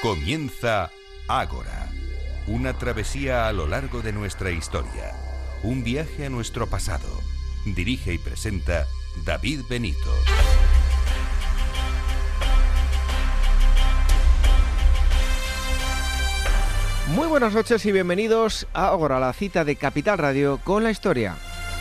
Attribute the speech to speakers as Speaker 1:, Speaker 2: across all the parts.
Speaker 1: Comienza Ágora, una travesía a lo largo de nuestra historia, un viaje a nuestro pasado. Dirige y presenta David Benito.
Speaker 2: Muy buenas noches y bienvenidos a Ágora, la cita de Capital Radio con la historia.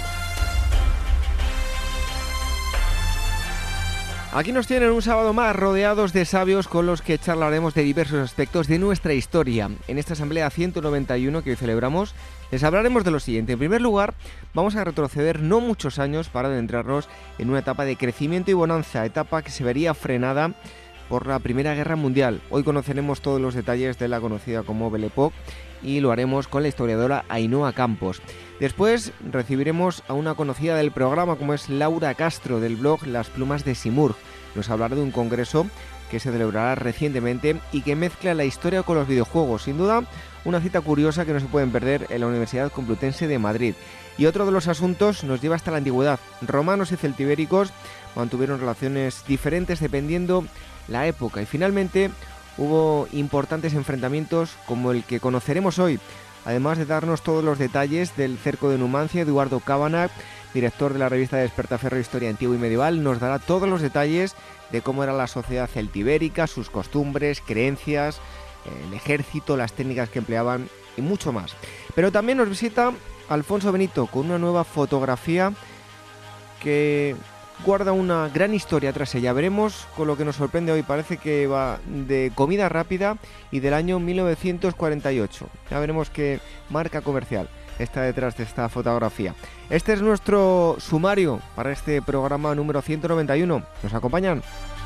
Speaker 2: Aquí nos tienen un sábado más rodeados de sabios con los que charlaremos de diversos aspectos de nuestra historia. En esta asamblea 191 que hoy celebramos, les hablaremos de lo siguiente. En primer lugar, vamos a retroceder no muchos años para adentrarnos en una etapa de crecimiento y bonanza, etapa que se vería frenada por la Primera Guerra Mundial. Hoy conoceremos todos los detalles de la conocida como Belle Époque y lo haremos con la historiadora Ainhoa Campos. Después recibiremos a una conocida del programa como es Laura Castro del blog Las Plumas de Simurg. Nos hablará de un congreso que se celebrará recientemente y que mezcla la historia con los videojuegos. Sin duda, una cita curiosa que no se pueden perder en la Universidad Complutense de Madrid. Y otro de los asuntos nos lleva hasta la antigüedad. Romanos y celtibéricos mantuvieron relaciones diferentes dependiendo la época y finalmente hubo importantes enfrentamientos como el que conoceremos hoy. Además de darnos todos los detalles del cerco de Numancia, Eduardo Cabanach, director de la revista Despertaferro Historia Antigua y Medieval, nos dará todos los detalles de cómo era la sociedad celtibérica, sus costumbres, creencias, el ejército, las técnicas que empleaban y mucho más. Pero también nos visita Alfonso Benito con una nueva fotografía que guarda una gran historia tras ella. Veremos con lo que nos sorprende hoy. Parece que va de comida rápida y del año 1948. Ya veremos qué marca comercial está detrás de esta fotografía. Este es nuestro sumario para este programa número 191. ¿Nos acompañan?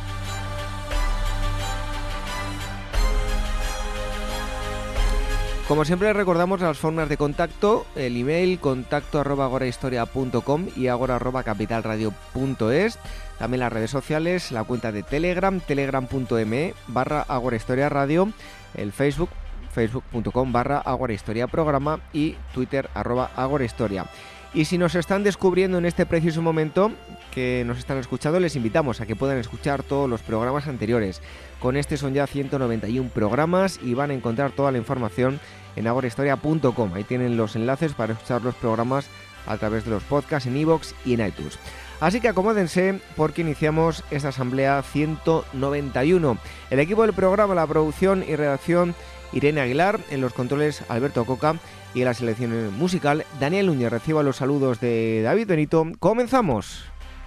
Speaker 2: Como siempre recordamos las formas de contacto, el email contacto@agorahistoria.com y agora@capitalradio.es, también las redes sociales, la cuenta de Telegram, telegram.me/agorahistoriaradio, el Facebook, facebook.com/agorahistoriaprograma y Twitter @agorahistoria. Y si nos están descubriendo en este preciso momento que nos están escuchando, les invitamos a que puedan escuchar todos los programas anteriores. Con este son ya 191 programas y van a encontrar toda la información en agorahistoria.com. Ahí tienen los enlaces para escuchar los programas a través de los podcasts en iVoox y en iTunes. Así que acomódense porque iniciamos esta asamblea 191. El equipo del programa, la producción y redacción, Irene Aguilar, en los controles Alberto Coca y en la selección musical Daniel Núñez. Reciba los saludos de David Benito. ¡Comenzamos!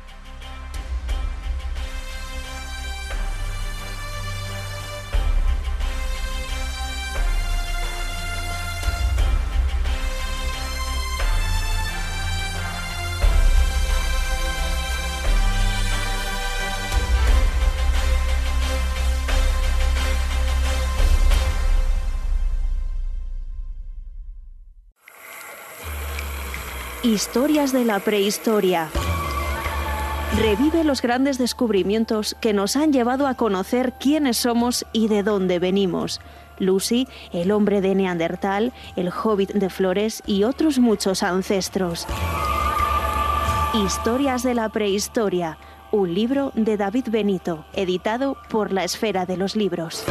Speaker 3: Historias de la prehistoria. Revive los grandes descubrimientos que nos han llevado a conocer quiénes somos y de dónde venimos. Lucy, el hombre de Neandertal, el hobbit de Flores y otros muchos ancestros. Historias de la prehistoria, un libro de David Benito, editado por La Esfera de los Libros.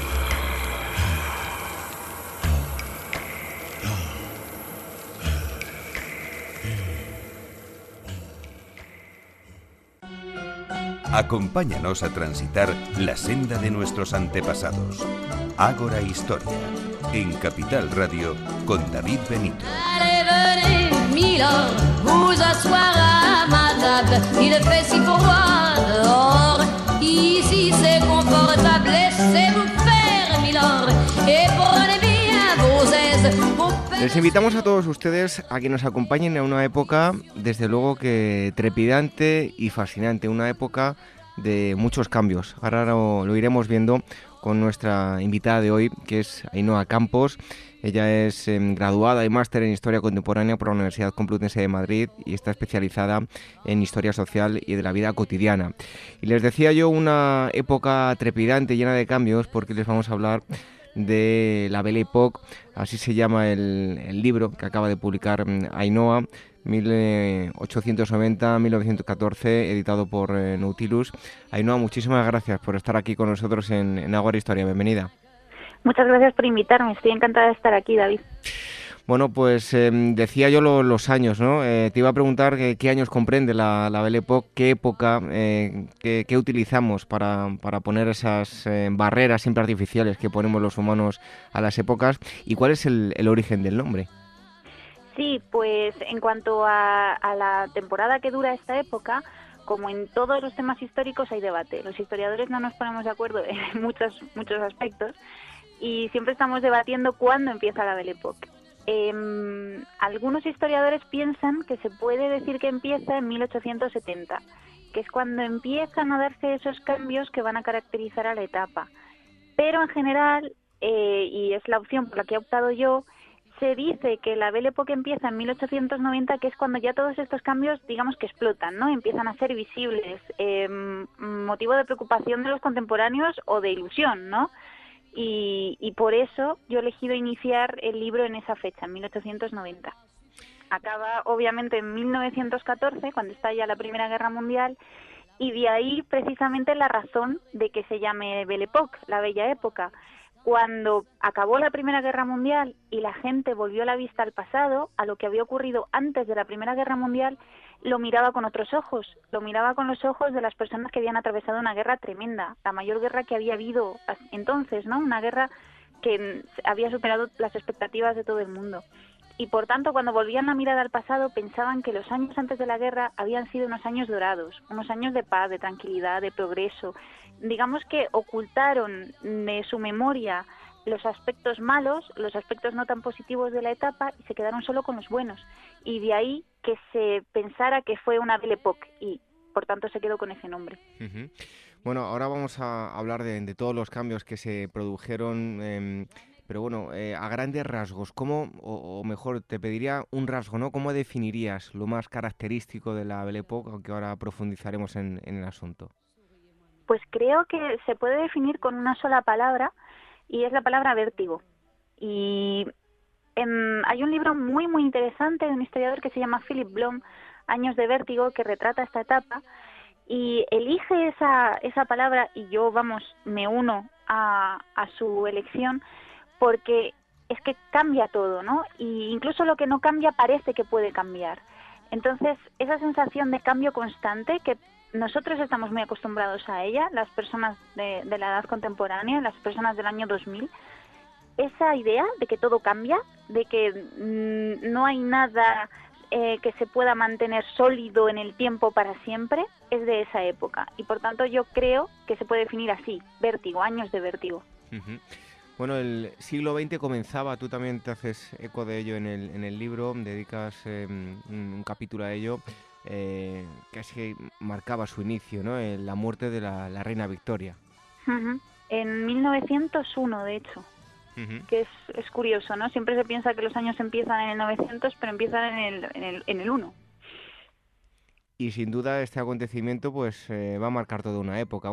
Speaker 1: Acompáñanos a transitar la senda de nuestros antepasados. Ágora Historia, en Capital Radio, con David Benito.
Speaker 4: Allez, venez, milord, vous asseoir à ma table. Il fait si froid dehors. Ici c'est confortable. Laissez-vous faire, milord, et prenez bien vos aises.
Speaker 2: Les invitamos a todos ustedes a que nos acompañen a una época, desde luego que trepidante y fascinante, una época de muchos cambios. Ahora lo iremos viendo con nuestra invitada de hoy, que es Ainhoa Campos. Ella es graduada y máster en Historia Contemporánea por la Universidad Complutense de Madrid y está especializada en Historia Social y de la vida cotidiana. Y les decía yo, una época trepidante, llena de cambios, porque les vamos a hablar de la Belle Époque, así se llama el libro que acaba de publicar Ainhoa, 1890-1914, editado por Nautilus. Ainhoa, muchísimas gracias por estar aquí con nosotros en Ágora Historia. Bienvenida.
Speaker 5: Muchas gracias por invitarme, estoy encantada de estar aquí, David.
Speaker 2: Bueno, pues decía yo los años, ¿no? Te iba a preguntar qué años comprende la Belle Époque, qué época, qué utilizamos para poner esas barreras siempre artificiales que ponemos los humanos a las épocas, y cuál es el origen del nombre.
Speaker 5: Sí, pues en cuanto a la temporada que dura esta época, como en todos los temas históricos hay debate. Los historiadores no nos ponemos de acuerdo en muchos aspectos y siempre estamos debatiendo cuándo empieza la Belle Époque. Algunos historiadores piensan que se puede decir que empieza en 1870, que es cuando empiezan a darse esos cambios que van a caracterizar a la etapa. Pero en general, y es la opción por la que he optado yo, se dice que la Belle Époque empieza en 1890, que es cuando ya todos estos cambios, digamos que explotan, ¿no? Empiezan a ser visibles, motivo de preocupación de los contemporáneos o de ilusión, ¿no? Y por eso yo he elegido iniciar el libro en esa fecha, en 1890. Acaba obviamente en 1914, cuando estalla la Primera Guerra Mundial, y de ahí precisamente la razón de que se llame Belle Époque, la Bella Época. Cuando acabó la Primera Guerra Mundial y la gente volvió la vista al pasado, a lo que había ocurrido antes de la Primera Guerra Mundial, lo miraba con otros ojos, lo miraba con los ojos de las personas que habían atravesado una guerra tremenda, la mayor guerra que había habido entonces, ¿no? Una guerra que había superado las expectativas de todo el mundo. Y por tanto, cuando volvían la mirada al pasado, pensaban que los años antes de la guerra habían sido unos años dorados, unos años de paz, de tranquilidad, de progreso. Digamos que ocultaron de su memoria los aspectos malos, los aspectos no tan positivos de la etapa, y se quedaron solo con los buenos. Y de ahí que se pensara que fue una Belle Époque, y por tanto se quedó con ese nombre.
Speaker 2: Uh-huh. Bueno, ahora vamos a hablar de todos los cambios que se produjeron, pero bueno, a grandes rasgos, ¿cómo, o mejor, te pediría un rasgo, ¿no? ¿Cómo definirías lo más característico de la Belle Époque, aunque ahora profundizaremos en el asunto?
Speaker 5: Pues creo que se puede definir con una sola palabra, y es la palabra vértigo. Y hay un libro muy muy interesante de un historiador que se llama Philip Blom, Años de Vértigo, que retrata esta etapa, y elige esa palabra, y yo, me uno a su elección, porque es que cambia todo, ¿no? Y incluso lo que no cambia parece que puede cambiar. Entonces, esa sensación de cambio constante, que nosotros estamos muy acostumbrados a ella, las personas de la edad contemporánea, las personas del año 2000, esa idea de que todo cambia, de que no hay nada que se pueda mantener sólido en el tiempo para siempre, es de esa época. Y por tanto yo creo que se puede definir así, vértigo, años de vértigo.
Speaker 2: Uh-huh. Bueno, el siglo XX comenzaba, tú también te haces eco de ello en el libro, dedicas un capítulo a ello, que es que marcaba su inicio, ¿no? La muerte de la reina Victoria.
Speaker 5: Uh-huh. En 1901, de hecho. Uh-huh. Que es curioso, ¿no? Siempre se piensa que los años empiezan en el 900, pero empiezan en el 1.
Speaker 2: Y sin duda este acontecimiento pues va a marcar toda una época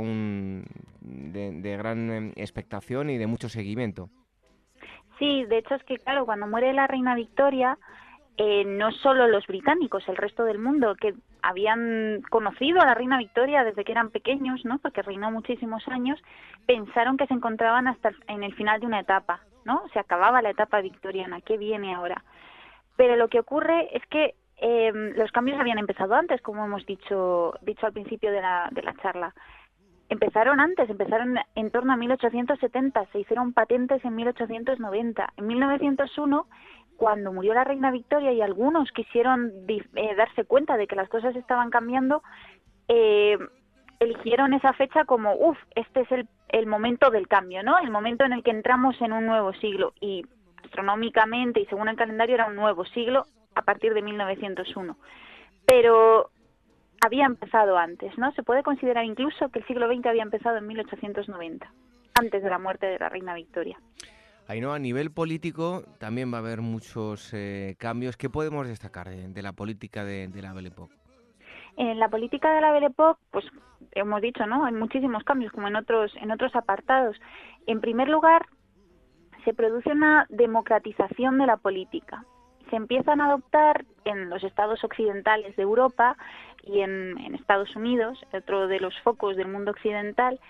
Speaker 2: de gran expectación y de mucho seguimiento.
Speaker 5: Sí, de hecho es que claro, cuando muere la reina Victoria, no solo los británicos, el resto del mundo que habían conocido a la reina Victoria desde que eran pequeños, ¿no? Porque reinó muchísimos años, pensaron que se encontraban hasta en el final de una etapa, ¿no? Se acababa la etapa victoriana, ¿qué viene ahora? Pero lo que ocurre es que los cambios habían empezado antes, como hemos dicho al principio de la charla. Empezaron antes, empezaron en torno a 1870, se hicieron patentes en 1890. En 1901, cuando murió la reina Victoria y algunos quisieron darse cuenta de que las cosas estaban cambiando, eligieron esa fecha como, este es el momento del cambio, ¿no? El momento en el que entramos en un nuevo siglo. Y astronómicamente y según el calendario era un nuevo siglo a partir de 1901. Pero había empezado antes, ¿no? Se puede considerar incluso que el siglo XX había empezado en 1890, antes de la muerte de la reina Victoria.
Speaker 2: Ainhoa, a nivel político también va a haber muchos cambios. ¿Qué podemos destacar de la política de la Belle Époque?
Speaker 5: En la política de la Belle Époque, pues hemos dicho, ¿no? Hay muchísimos cambios, como en otros apartados. En primer lugar, se produce una democratización de la política. Se empiezan a adoptar en los estados occidentales de Europa y en Estados Unidos, otro de los focos del mundo occidental,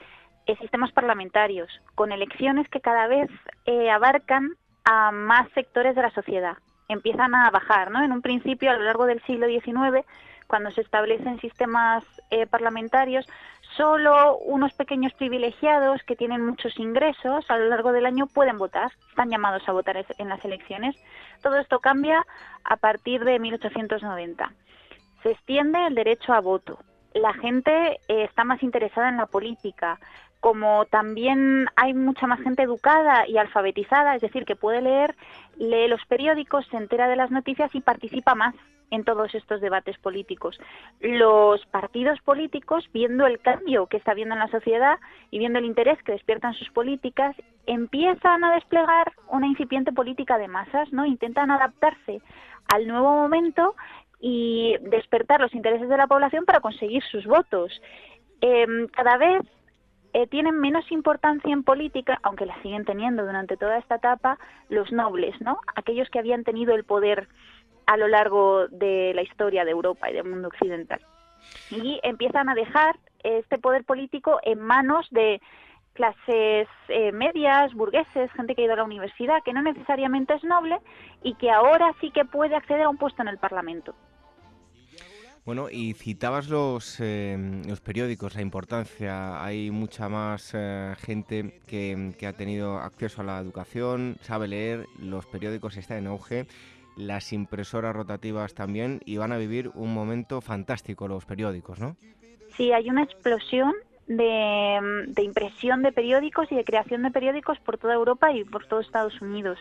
Speaker 5: sistemas parlamentarios, con elecciones que cada vez abarcan a más sectores de la sociedad. Empiezan a bajar, ¿no? En un principio, a lo largo del siglo XIX, cuando se establecen sistemas parlamentarios, solo unos pequeños privilegiados que tienen muchos ingresos a lo largo del año pueden votar, están llamados a votar en las elecciones. Todo esto cambia a partir de 1890. Se extiende el derecho a voto. La gente está más interesada en la política. Como también hay mucha más gente educada y alfabetizada, es decir, que puede leer, lee los periódicos, se entera de las noticias y participa más en todos estos debates políticos. Los partidos políticos, viendo el cambio que está habiendo en la sociedad y viendo el interés que despiertan sus políticas, empiezan a desplegar una incipiente política de masas, ¿no? Intentan adaptarse al nuevo momento y despertar los intereses de la población para conseguir sus votos. Cada vez tienen menos importancia en política, aunque la siguen teniendo durante toda esta etapa, los nobles, ¿no? Aquellos que habían tenido el poder a lo largo de la historia de Europa y del mundo occidental. Y empiezan a dejar este poder político en manos de clases medias, burgueses, gente que ha ido a la universidad, que no necesariamente es noble y que ahora sí que puede acceder a un puesto en el Parlamento.
Speaker 2: Bueno, y citabas los periódicos, la importancia. Hay mucha más gente que ha tenido acceso a la educación, sabe leer, los periódicos están en auge, las impresoras rotativas también, y van a vivir un momento fantástico los periódicos, ¿no?
Speaker 5: Sí, hay una explosión de impresión de periódicos y de creación de periódicos por toda Europa y por todo Estados Unidos.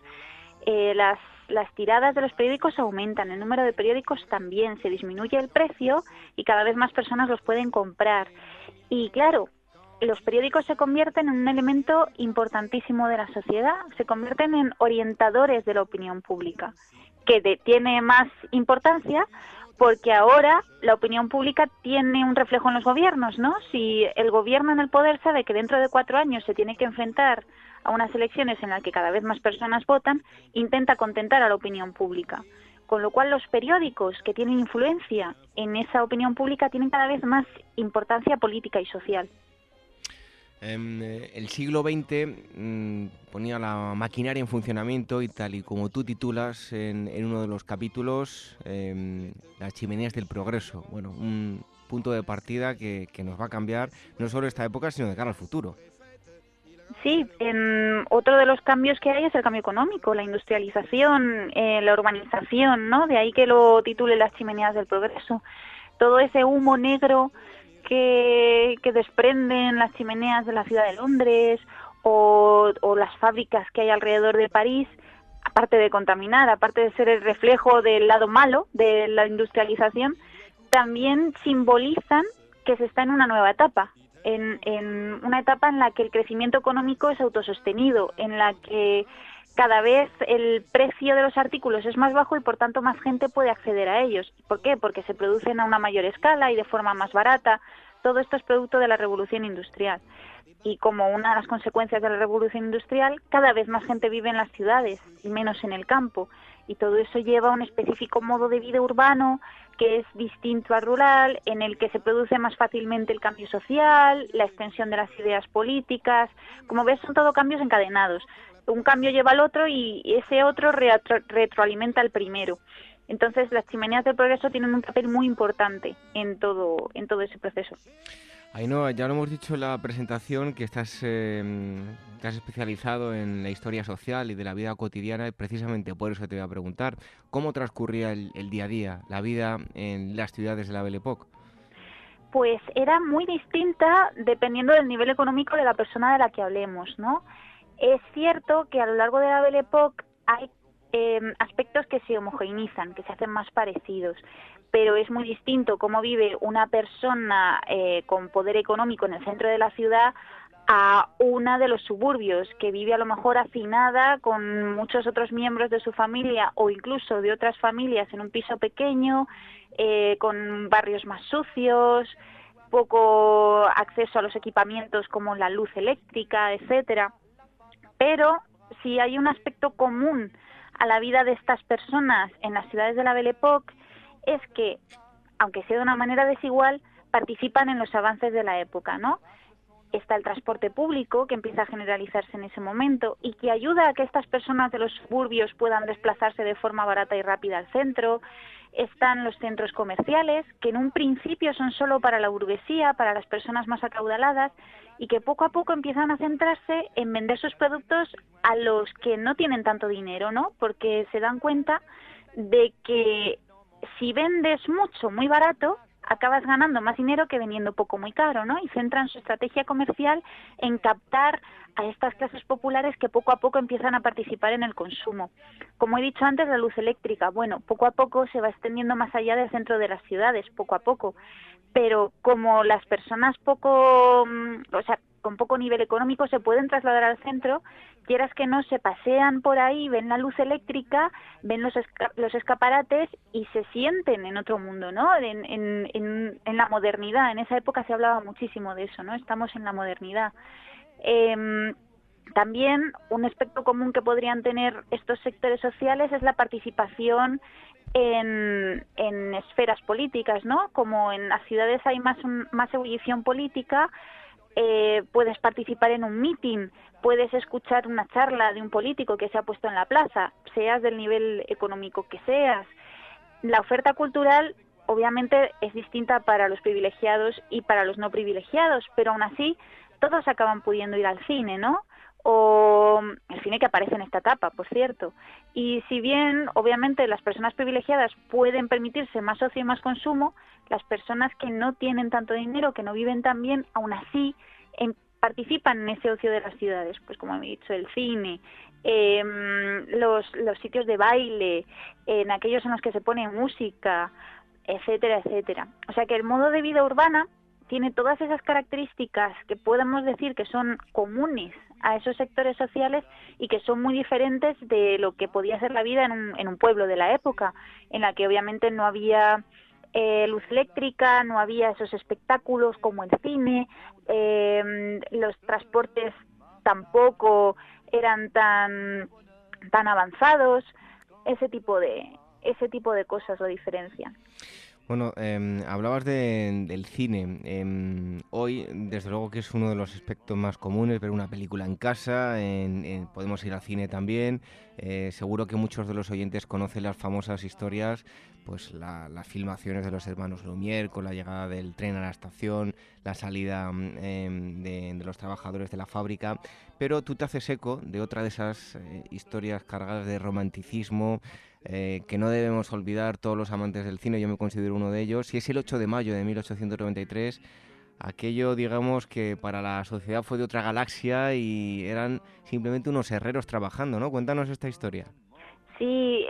Speaker 5: Las tiradas de los periódicos aumentan, el número de periódicos también, se disminuye el precio y cada vez más personas los pueden comprar. Y claro, los periódicos se convierten en un elemento importantísimo de la sociedad, se convierten en orientadores de la opinión pública, que tiene más importancia porque ahora la opinión pública tiene un reflejo en los gobiernos, ¿no? Si el gobierno en el poder sabe que dentro de 4 años se tiene que enfrentar a unas elecciones en las que cada vez más personas votan, intenta contentar a la opinión pública. Con lo cual los periódicos que tienen influencia en esa opinión pública tienen cada vez más importancia política y social.
Speaker 2: El siglo XX ponía la maquinaria en funcionamiento y tal y como tú titulas en uno de los capítulos, las chimeneas del progreso. Bueno, un punto de partida que nos va a cambiar no solo esta época, sino de cara al futuro.
Speaker 5: Sí, otro de los cambios que hay es el cambio económico, la industrialización, la urbanización, ¿no? De ahí que lo titule las chimeneas del progreso. Todo ese humo negro que desprenden las chimeneas de la ciudad de Londres o las fábricas que hay alrededor de París, aparte de contaminar, aparte de ser el reflejo del lado malo de la industrialización, también simbolizan que se está en una nueva etapa. En una etapa en la que el crecimiento económico es autosostenido, en la que cada vez el precio de los artículos es más bajo y por tanto más gente puede acceder a ellos. ¿Por qué? Porque se producen a una mayor escala y de forma más barata. Todo esto es producto de la revolución industrial. Y como una de las consecuencias de la revolución industrial, cada vez más gente vive en las ciudades y menos en el campo. Y todo eso lleva a un específico modo de vida urbano que es distinto al rural, en el que se produce más fácilmente el cambio social, la extensión de las ideas políticas. Como ves, son todo cambios encadenados. Un cambio lleva al otro y ese otro retroalimenta al primero. Entonces, las chimeneas del progreso tienen un papel muy importante en todo ese proceso.
Speaker 2: Ainhoa, ya lo hemos dicho en la presentación que te has especializado en la historia social y de la vida cotidiana, y precisamente por eso te voy a preguntar, ¿cómo transcurría el día a día, la vida en las ciudades de la Belle Époque?
Speaker 5: Pues era muy distinta dependiendo del nivel económico de la persona de la que hablemos, ¿no? Es cierto que a lo largo de la Belle Époque hay aspectos que se homogeneizan, que se hacen más parecidos, pero es muy distinto cómo vive una persona con poder económico en el centro de la ciudad a una de los suburbios, que vive a lo mejor hacinada con muchos otros miembros de su familia o incluso de otras familias en un piso pequeño, con barrios más sucios, poco acceso a los equipamientos como la luz eléctrica, etcétera. Pero si hay un aspecto común a la vida de estas personas en las ciudades de la Belle Époque, es que, aunque sea de una manera desigual, participan en los avances de la época, ¿no? está el transporte público, que empieza a generalizarse en ese momento y que ayuda a que estas personas de los suburbios puedan desplazarse de forma barata y rápida al centro. Están los centros comerciales, que en un principio son solo para la burguesía, para las personas más acaudaladas, y que poco a poco empiezan a centrarse en vender sus productos a los que no tienen tanto dinero, ¿no? Porque se dan cuenta de que si vendes mucho, muy barato, acabas ganando más dinero que vendiendo poco, muy caro, ¿no? Y centran su estrategia comercial en captar a estas clases populares que poco a poco empiezan a participar en el consumo. Como he dicho antes, la luz eléctrica, bueno, poco a poco se va extendiendo más allá del centro de las ciudades, poco a poco. Pero como las personas con poco nivel económico se pueden trasladar al centro, quieras que no, se pasean por ahí, ven la luz eléctrica, ven los escaparates y se sienten en otro mundo, ¿no? En la modernidad. En esa época se hablaba muchísimo de eso, ¿no? Estamos en la modernidad. También un aspecto común que podrían tener estos sectores sociales es la participación en esferas políticas, ¿no? Como en las ciudades hay más ebullición política, puedes participar en un mitin, puedes escuchar una charla de un político que se ha puesto en la plaza, seas del nivel económico que seas. La oferta cultural obviamente es distinta para los privilegiados y para los no privilegiados, pero aún así todos acaban pudiendo ir al cine, ¿no? O el cine que aparece en esta etapa, por cierto. Y si bien, obviamente, las personas privilegiadas pueden permitirse más ocio y más consumo, las personas que no tienen tanto dinero, que no viven tan bien, aún así participan en ese ocio de las ciudades, pues como he dicho, el cine, los sitios de baile, en aquellos en los que se pone música, etcétera, etcétera. O sea que el modo de vida urbana tiene todas esas características que podemos decir que son comunes a esos sectores sociales y que son muy diferentes de lo que podía ser la vida en un pueblo de la época, en la que obviamente no había luz eléctrica, no había esos espectáculos como el cine, los transportes tampoco eran tan avanzados, ese tipo de cosas lo diferencian.
Speaker 2: Bueno, hablabas del cine. Hoy, desde luego que es uno de los aspectos más comunes, ver una película en casa, podemos ir al cine también. Seguro que muchos de los oyentes conocen las famosas historias, pues las filmaciones de los hermanos Lumière con la llegada del tren a la estación, la salida de los trabajadores de la fábrica. Pero tú te haces eco de otra de esas historias cargadas de romanticismo, que no debemos olvidar todos los amantes del cine, yo me considero uno de ellos, y es el 8 de mayo de 1893, aquello, digamos, que para la sociedad fue de otra galaxia y eran simplemente unos herreros trabajando, ¿no? Cuéntanos esta historia.
Speaker 5: Sí,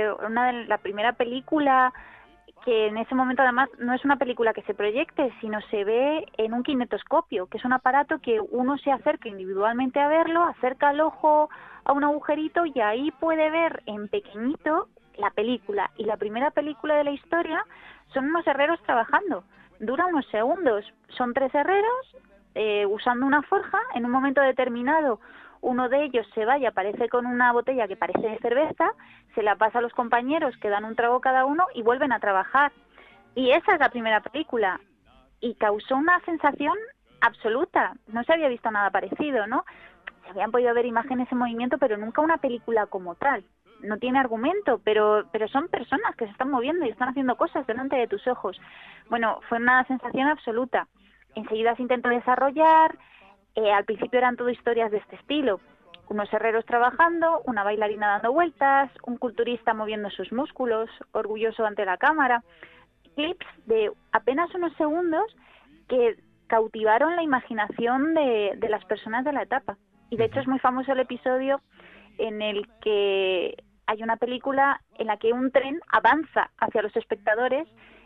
Speaker 5: la primera película que en ese momento además no es una película que se proyecte, sino se ve en un kinetoscopio, que es un aparato que uno se acerca individualmente a verlo, acerca el ojo a un agujerito y ahí puede ver en pequeñito la película. Y la primera película de la historia son unos herreros trabajando, dura unos segundos, son 3 herreros usando una forja. En un momento determinado uno de ellos se va y aparece con una botella que parece de cerveza, se la pasa a los compañeros que dan un trago cada uno y vuelven a trabajar. Y esa es la primera película. Y causó una sensación absoluta. No se había visto nada parecido, ¿no? Se habían podido ver imágenes en movimiento, pero nunca una película como tal. No tiene argumento, pero son personas que se están moviendo y están haciendo cosas delante de tus ojos. Bueno, fue una sensación absoluta. Enseguida se intentó desarrollar. Al principio eran todo historias de este estilo. Unos herreros trabajando, una bailarina dando vueltas, un culturista moviendo sus músculos, orgulloso ante la cámara. Clips de apenas unos segundos que cautivaron la imaginación de las personas de la etapa. Y de hecho es muy famoso el episodio en el que hay una película en la que un tren avanza hacia los espectadores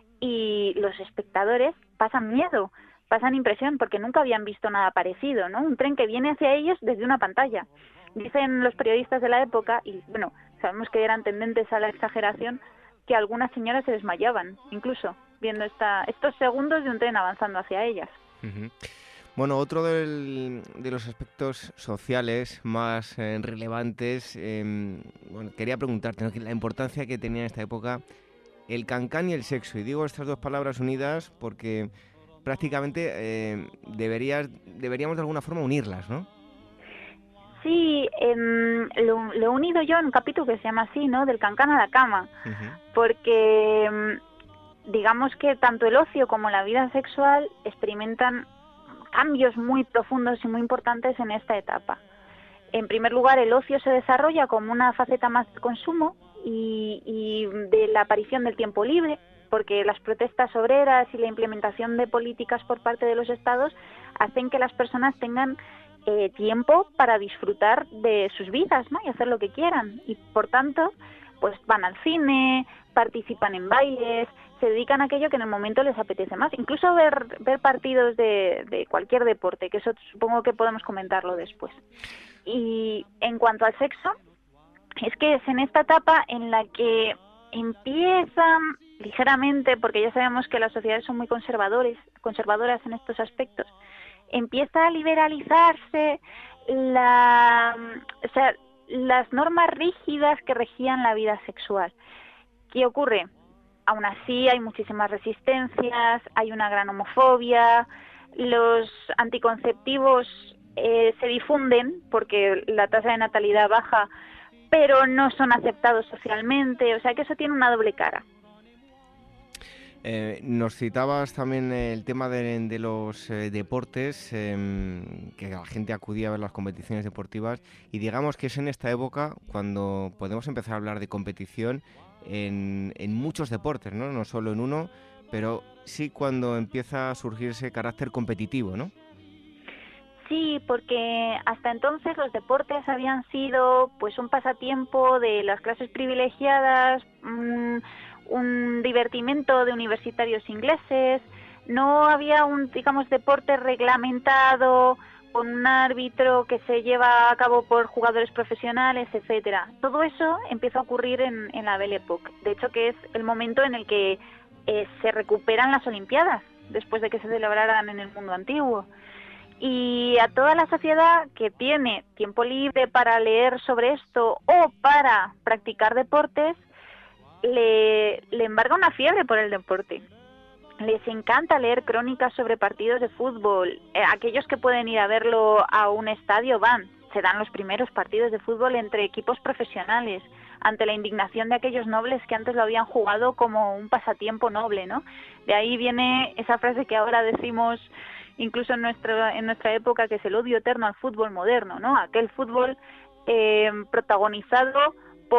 Speaker 5: y los espectadores pasan miedo, pasan impresión, porque nunca habían visto nada parecido, ¿no? Un tren que viene hacia ellos desde una pantalla. Dicen los periodistas de la época, y bueno, sabemos que eran tendentes a la exageración, que algunas señoras se desmayaban, incluso, viendo estos segundos de un tren avanzando hacia ellas.
Speaker 2: Uh-huh. Bueno, otro de los aspectos sociales más relevantes, quería preguntarte, ¿no?, la importancia que tenía en esta época el cancán y el sexo. Y digo estas dos palabras unidas porque prácticamente deberías deberíamos de alguna forma unirlas, ¿no?
Speaker 5: Sí, lo he unido yo en un capítulo que se llama así, ¿no? Del cancán a la cama, porque digamos que tanto el ocio como la vida sexual experimentan cambios muy profundos y muy importantes en esta etapa. En primer lugar, el ocio se desarrolla como una faceta más de consumo y de la aparición del tiempo libre, porque las protestas obreras y la implementación de políticas por parte de los estados hacen que las personas tengan tiempo para disfrutar de sus vidas, ¿no? Y hacer lo que quieran. Y por tanto, pues van al cine, participan en bailes, se dedican a aquello que en el momento les apetece más. Incluso ver partidos de cualquier deporte, que eso supongo que podemos comentarlo después. Y en cuanto al sexo, es que es en esta etapa en la que empiezan ligeramente, porque ya sabemos que las sociedades son muy conservadoras en estos aspectos, empieza a liberalizarse las normas rígidas que regían la vida sexual. ¿Qué ocurre? Aún así hay muchísimas resistencias, hay una gran homofobia, los anticonceptivos se difunden porque la tasa de natalidad baja, pero no son aceptados socialmente, o sea que eso tiene una doble cara.
Speaker 2: Nos citabas también el tema de los deportes, que la gente acudía a ver las competiciones deportivas, y digamos que es en esta época cuando podemos empezar a hablar de competición en muchos deportes, ¿no? No solo en uno, pero sí cuando empieza a surgir ese carácter competitivo, ¿no?
Speaker 5: Sí, porque hasta entonces los deportes habían sido pues un pasatiempo de las clases privilegiadas, un divertimento de universitarios ingleses, no había un, digamos, deporte reglamentado con un árbitro que se lleva a cabo por jugadores profesionales, etcétera. Todo eso empieza a ocurrir en la Belle Époque. De hecho, que es el momento en el que se recuperan las Olimpiadas, después de que se celebraran en el mundo antiguo. Y a toda la sociedad que tiene tiempo libre para leer sobre esto o para practicar deportes, le embarga una fiebre por el deporte. Les encanta leer crónicas sobre partidos de fútbol. Aquellos que pueden ir a verlo a un estadio van. Se dan los primeros partidos de fútbol entre equipos profesionales, ante la indignación de aquellos nobles que antes lo habían jugado como un pasatiempo noble, ¿no? De ahí viene esa frase que ahora decimos incluso en nuestra época, que es el odio eterno al fútbol moderno, ¿no? Aquel fútbol protagonizado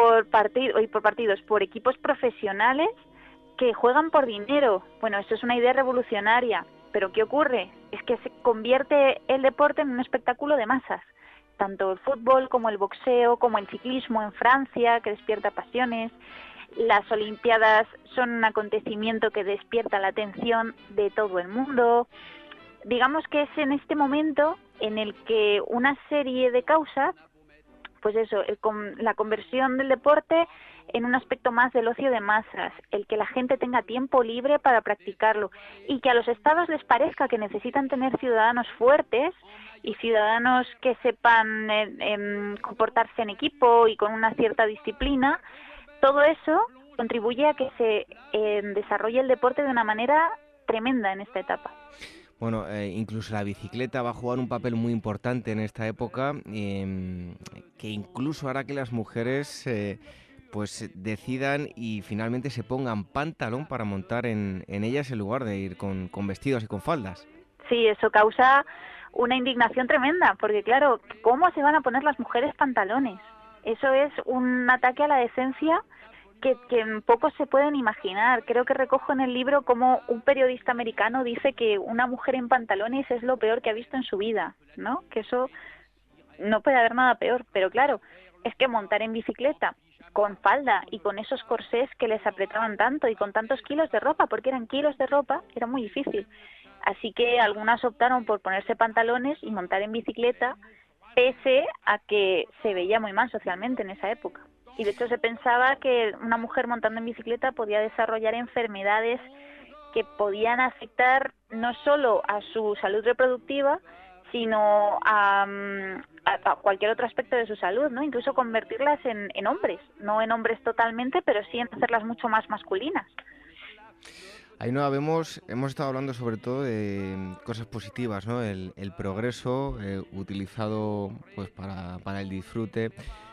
Speaker 5: por equipos profesionales que juegan por dinero. Bueno, eso es una idea revolucionaria, pero ¿qué ocurre? Es que se convierte el deporte en un espectáculo de masas. Tanto el fútbol como el boxeo, como el ciclismo en Francia, que despierta pasiones. Las Olimpiadas son un acontecimiento que despierta la atención de todo el mundo. Digamos que es en este momento en el que una serie de causas, pues eso, la conversión del deporte en un aspecto más del ocio de masas, el que la gente tenga tiempo libre para practicarlo y que a los estados les parezca que necesitan tener ciudadanos fuertes y ciudadanos que sepan comportarse en equipo y con una cierta disciplina. Todo eso contribuye a que se desarrolle el deporte de una manera tremenda en esta etapa.
Speaker 2: Bueno, incluso la bicicleta va a jugar un papel muy importante en esta época, que incluso hará que las mujeres pues decidan y finalmente se pongan pantalón para montar en ellas en lugar de ir con vestidos y con faldas.
Speaker 5: Sí, eso causa una indignación tremenda, porque claro, ¿cómo se van a poner las mujeres pantalones? Eso es un ataque a la decencia que pocos se pueden imaginar. Creo que recojo en el libro cómo un periodista americano dice que una mujer en pantalones es lo peor que ha visto en su vida, ¿no? Que eso no puede haber nada peor. Pero claro, es que montar en bicicleta con falda y con esos corsés que les apretaban tanto y con tantos kilos de ropa, porque eran kilos de ropa, era muy difícil. Así que algunas optaron por ponerse pantalones y montar en bicicleta, pese a que se veía muy mal socialmente en esa época. Y de hecho se pensaba que una mujer montando en bicicleta podía desarrollar enfermedades que podían afectar no solo a su salud reproductiva, sino a cualquier otro aspecto de su salud, ¿no? Incluso convertirlas en hombres, no en hombres totalmente, pero sí en hacerlas mucho más masculinas.
Speaker 2: Ahí no hemos estado hablando sobre todo de cosas positivas, ¿no? El progreso utilizado pues para el disfrute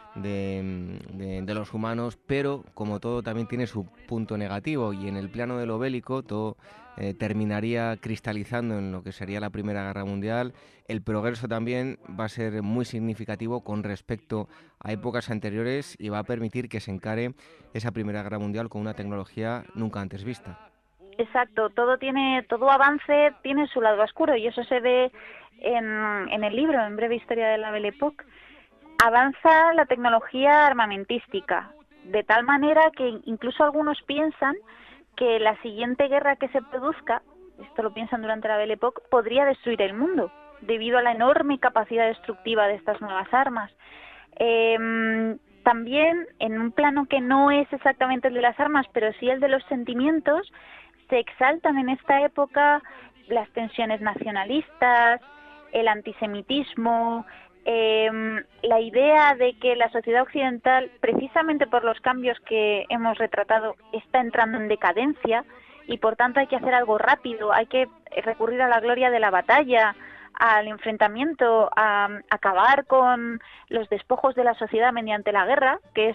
Speaker 2: de los humanos, pero como todo también tiene su punto negativo, y en el plano de lo bélico todo terminaría cristalizando en lo que sería la Primera Guerra Mundial. El progreso también va a ser muy significativo con respecto a épocas anteriores y va a permitir que se encare esa Primera Guerra Mundial con una tecnología nunca antes vista.
Speaker 5: Exacto, todo avance tiene su lado oscuro, y eso se ve en el libro, en Breve Historia de la Belle Époque. Avanza la tecnología armamentística, de tal manera que incluso algunos piensan que la siguiente guerra que se produzca, esto lo piensan durante la Belle Époque, podría destruir el mundo, debido a la enorme capacidad destructiva de estas nuevas armas. También, en un plano que no es exactamente el de las armas, pero sí el de los sentimientos, se exaltan en esta época las tensiones nacionalistas, el antisemitismo, la idea de que la sociedad occidental, precisamente por los cambios que hemos retratado, está entrando en decadencia, y por tanto hay que hacer algo rápido, hay que recurrir a la gloria de la batalla, al enfrentamiento, a acabar con los despojos de la sociedad mediante la guerra, que es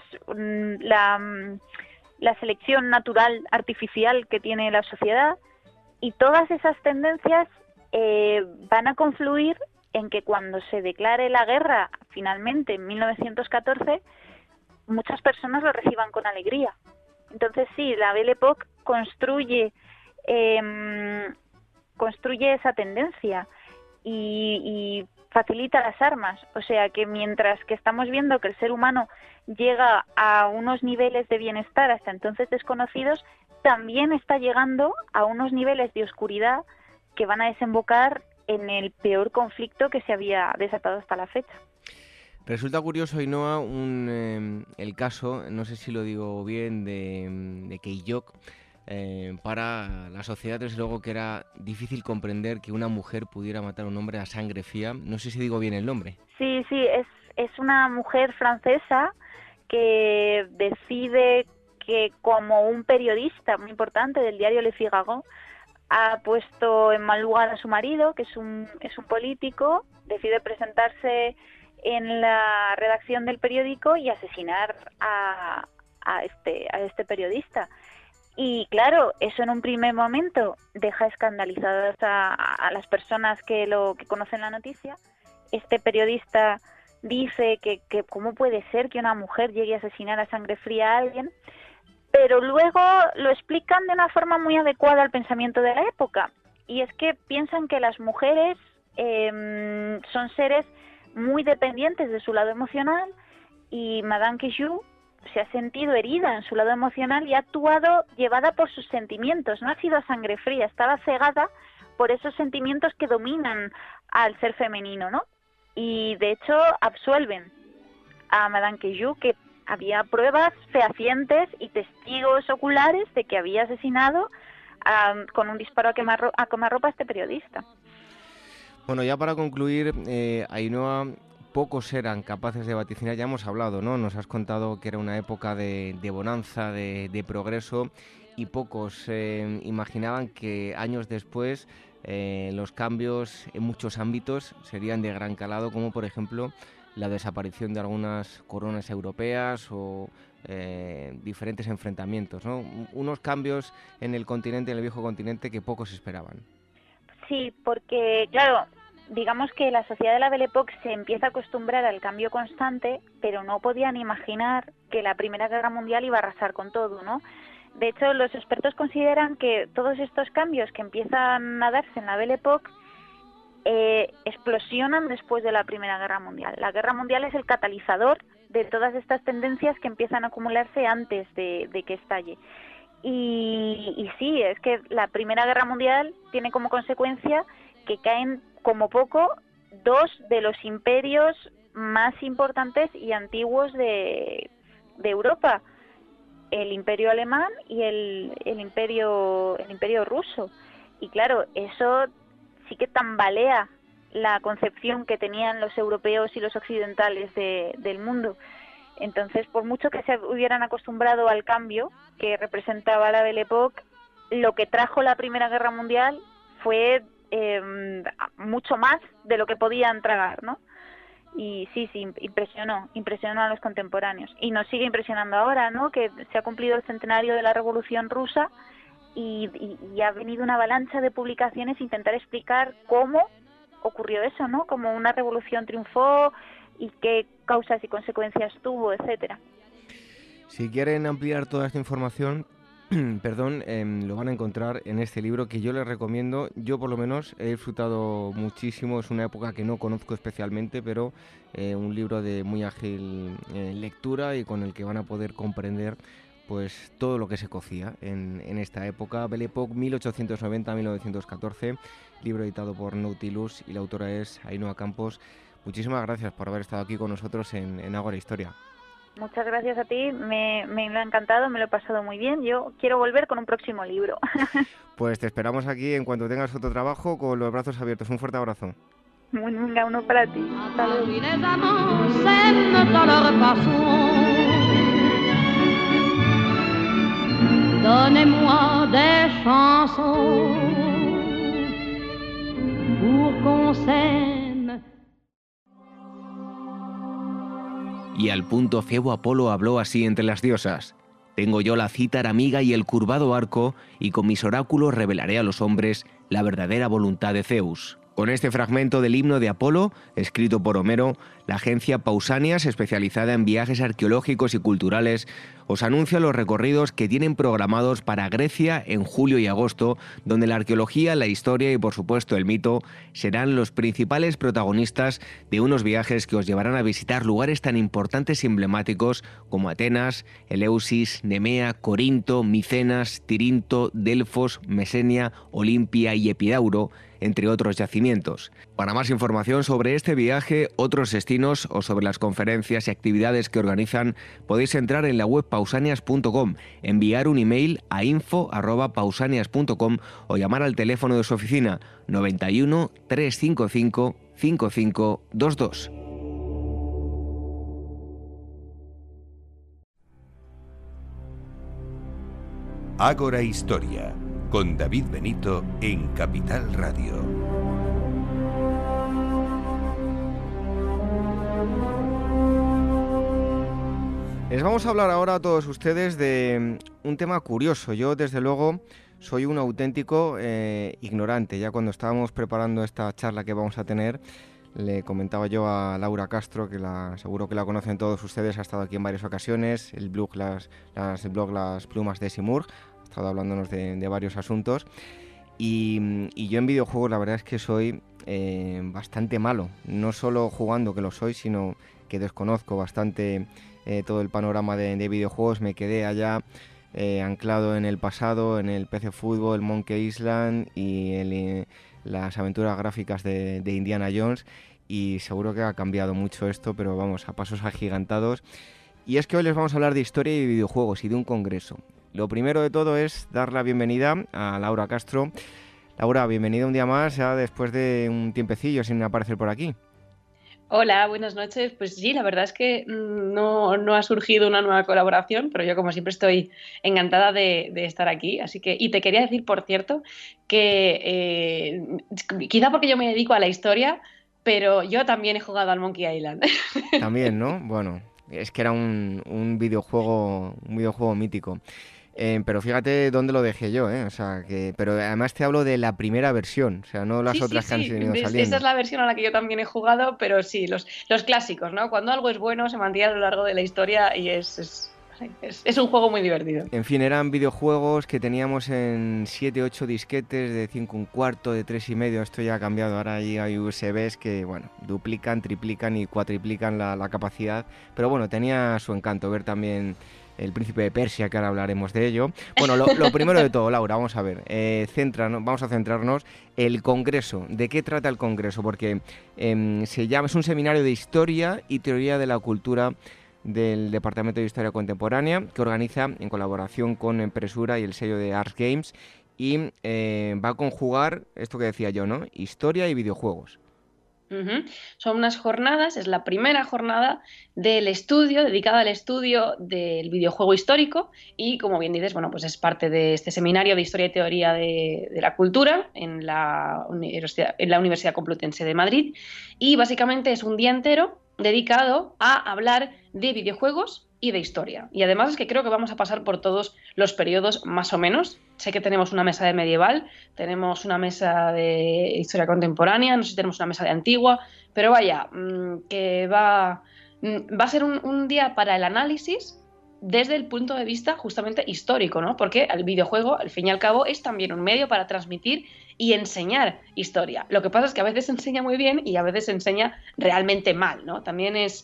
Speaker 5: la selección natural artificial que tiene la sociedad. Y todas esas tendencias van a confluir en que cuando se declare la guerra finalmente en 1914, muchas personas lo reciban con alegría. Entonces sí, la Belle Époque construye esa tendencia y facilita las armas. O sea que mientras que estamos viendo que el ser humano llega a unos niveles de bienestar hasta entonces desconocidos, también está llegando a unos niveles de oscuridad que van a desembocar en el peor conflicto que se había desatado hasta la fecha.
Speaker 2: Resulta curioso, Ainhoa, el caso, no sé si lo digo bien, de Keijok. Para la sociedad, desde luego, que era difícil comprender que una mujer pudiera matar a un hombre a sangre fría. No sé si digo bien el nombre.
Speaker 5: Sí, es una mujer francesa que decide que, como un periodista muy importante del diario Le Figaro, ha puesto en mal lugar a su marido, que es un político, decide presentarse en la redacción del periódico y asesinar a este periodista. Y claro, eso en un primer momento deja escandalizadas a las personas que conocen la noticia. Este periodista dice que cómo puede ser que una mujer llegue a asesinar a sangre fría a alguien, pero luego lo explican de una forma muy adecuada al pensamiento de la época, y es que piensan que las mujeres son seres muy dependientes de su lado emocional, y Madame Keijok se ha sentido herida en su lado emocional y ha actuado llevada por sus sentimientos, no ha sido a sangre fría, estaba cegada por esos sentimientos que dominan al ser femenino, ¿no? Y de hecho absuelven a Madame Keijok, que había pruebas fehacientes y testigos oculares de que había asesinado con un disparo a quemarropa a este periodista.
Speaker 2: Bueno, ya para concluir, Ainhoa, pocos eran capaces de vaticinar, ya hemos hablado, ¿no? Nos has contado que era una época de bonanza, de progreso, y pocos imaginaban que años después los cambios en muchos ámbitos serían de gran calado, como por ejemplo la desaparición de algunas coronas europeas o diferentes enfrentamientos, ¿no? Unos cambios en el continente, en el viejo continente, que pocos esperaban.
Speaker 5: Sí, porque claro, digamos que la sociedad de la Belle Époque se empieza a acostumbrar al cambio constante, pero no podían imaginar que la Primera Guerra Mundial iba a arrasar con todo, ¿no? De hecho, los expertos consideran que todos estos cambios que empiezan a darse en la Belle Époque explosionan después de la Primera Guerra Mundial. La Guerra Mundial es el catalizador de todas estas tendencias que empiezan a acumularse antes de que estalle. Y sí, es que la Primera Guerra Mundial tiene como consecuencia que caen como poco dos de los imperios más importantes y antiguos de Europa, el Imperio Alemán y el Imperio ruso. Y claro, eso sí que tambalea la concepción que tenían los europeos y los occidentales del mundo. Entonces, por mucho que se hubieran acostumbrado al cambio que representaba la Belle Époque, lo que trajo la Primera Guerra Mundial fue mucho más de lo que podían tragar, ¿no? Y sí, impresionó a los contemporáneos. Y nos sigue impresionando ahora, ¿no? Que se ha cumplido el centenario de la Revolución Rusa y ha venido una avalancha de publicaciones a intentar explicar cómo ocurrió eso, ¿no? Cómo una revolución triunfó y qué causas y consecuencias tuvo, etcétera.
Speaker 2: Si quieren ampliar toda esta información, lo van a encontrar en este libro que yo les recomiendo. Yo por lo menos he disfrutado muchísimo, es una época que no conozco especialmente, pero un libro de muy ágil lectura y con el que van a poder comprender pues todo lo que se cocía en esta época. Belle Époque 1890-1914, libro editado por Nautilus y la autora es Ainhoa Campos. Muchísimas gracias por haber estado aquí con nosotros en Ágora Historia.
Speaker 5: Muchas gracias a ti, me ha encantado, me lo he pasado muy bien. Yo quiero volver con un próximo libro.
Speaker 2: Pues te esperamos aquí en cuanto tengas otro trabajo con los brazos abiertos. Un fuerte abrazo.
Speaker 5: Venga, uno para ti. Hasta luego.
Speaker 4: Donnez-moi des chansons pour qu'on s'aime.
Speaker 2: Y al punto Febo Apolo habló así entre las diosas: tengo yo la cítara amiga y el curvado arco, y con mis oráculos revelaré a los hombres la verdadera voluntad de Zeus. Con este fragmento del himno de Apolo, escrito por Homero, la agencia Pausanias, especializada en viajes arqueológicos y culturales, os anuncia los recorridos que tienen programados para Grecia en julio y agosto, donde la arqueología, la historia y por supuesto el mito serán los principales protagonistas de unos viajes que os llevarán a visitar lugares tan importantes y emblemáticos como Atenas, Eleusis, Nemea, Corinto, Micenas, Tirinto, Delfos, Mesenia, Olimpia y Epidauro, entre otros yacimientos. Para más información sobre este viaje, otros destinos o sobre las conferencias y actividades que organizan, podéis entrar en la web pausanias.com, enviar un email a info@pausanias.com o llamar al teléfono de su oficina 91 355 5522.
Speaker 1: Ágora Historia, con David Benito en Capital Radio.
Speaker 2: Les vamos a hablar ahora a todos ustedes de un tema curioso. Yo, desde luego, soy un auténtico ignorante. Ya cuando estábamos preparando esta charla que vamos a tener, le comentaba yo a Laura Castro, que seguro que la conocen todos ustedes, ha estado aquí en varias ocasiones, el blog Las Plumas de Simurg, ha estado hablándonos de varios asuntos. Y yo en videojuegos la verdad es que soy bastante malo, no solo jugando, que lo soy, sino que desconozco bastante todo el panorama de videojuegos. Me quedé allá anclado en el pasado, en el PC Fútbol, el Monkey Island y las aventuras gráficas de Indiana Jones, y seguro que ha cambiado mucho esto, pero vamos, a pasos agigantados. Y es que hoy les vamos a hablar de historia y videojuegos y de un congreso. Lo primero de todo es dar la bienvenida a Laura Castro. Laura, bienvenida un día más, ya después de un tiempecillo sin aparecer por aquí.
Speaker 6: Hola, buenas noches. Pues sí, la verdad es que no ha surgido una nueva colaboración, pero yo como siempre estoy encantada de estar aquí. Así que, y te quería decir, por cierto, que quizá porque yo me dedico a la historia, pero yo también he jugado al Monkey Island.
Speaker 2: También, ¿no? Bueno, es que era un videojuego mítico. Pero fíjate dónde lo dejé yo, ¿eh? O sea, pero además te hablo de la primera versión, o sea, no las otras que han venido saliendo.
Speaker 6: Esa es la versión a la que yo también he jugado, pero sí, los clásicos, ¿no? Cuando algo es bueno se mantiene a lo largo de la historia y es un juego muy divertido.
Speaker 2: En fin, eran videojuegos que teníamos en 7-8 disquetes de 5 1/4, de 3,5, esto ya ha cambiado, ahora hay USBs que, bueno, duplican, triplican y cuatriplican la capacidad, pero bueno, tenía su encanto ver también El Príncipe de Persia, que ahora hablaremos de ello. Bueno, lo primero de todo, Laura, vamos a ver, vamos a centrarnos el congreso. ¿De qué trata el congreso? Porque es un seminario de historia y teoría de la cultura del Departamento de Historia Contemporánea, que organiza en colaboración con Empresura y el sello de Arts Games, y va a conjugar esto que decía yo, ¿no? Historia y videojuegos.
Speaker 6: Son unas jornadas, es la primera jornada del estudio, dedicada al estudio del videojuego histórico y, como bien dices, bueno, pues es parte de este seminario de Historia y Teoría de la Cultura en la Universidad Complutense de Madrid, y básicamente es un día entero dedicado a hablar de videojuegos y de historia. Y además es que creo que vamos a pasar por todos los periodos más o menos. Sé que tenemos una mesa de medieval, tenemos una mesa de historia contemporánea, no sé si tenemos una mesa de antigua, pero vaya, que va a ser un día para el análisis desde el punto de vista justamente histórico, ¿no? Porque el videojuego, al fin y al cabo, es también un medio para transmitir y enseñar historia. Lo que pasa es que a veces se enseña muy bien y a veces se enseña realmente mal, ¿no? También es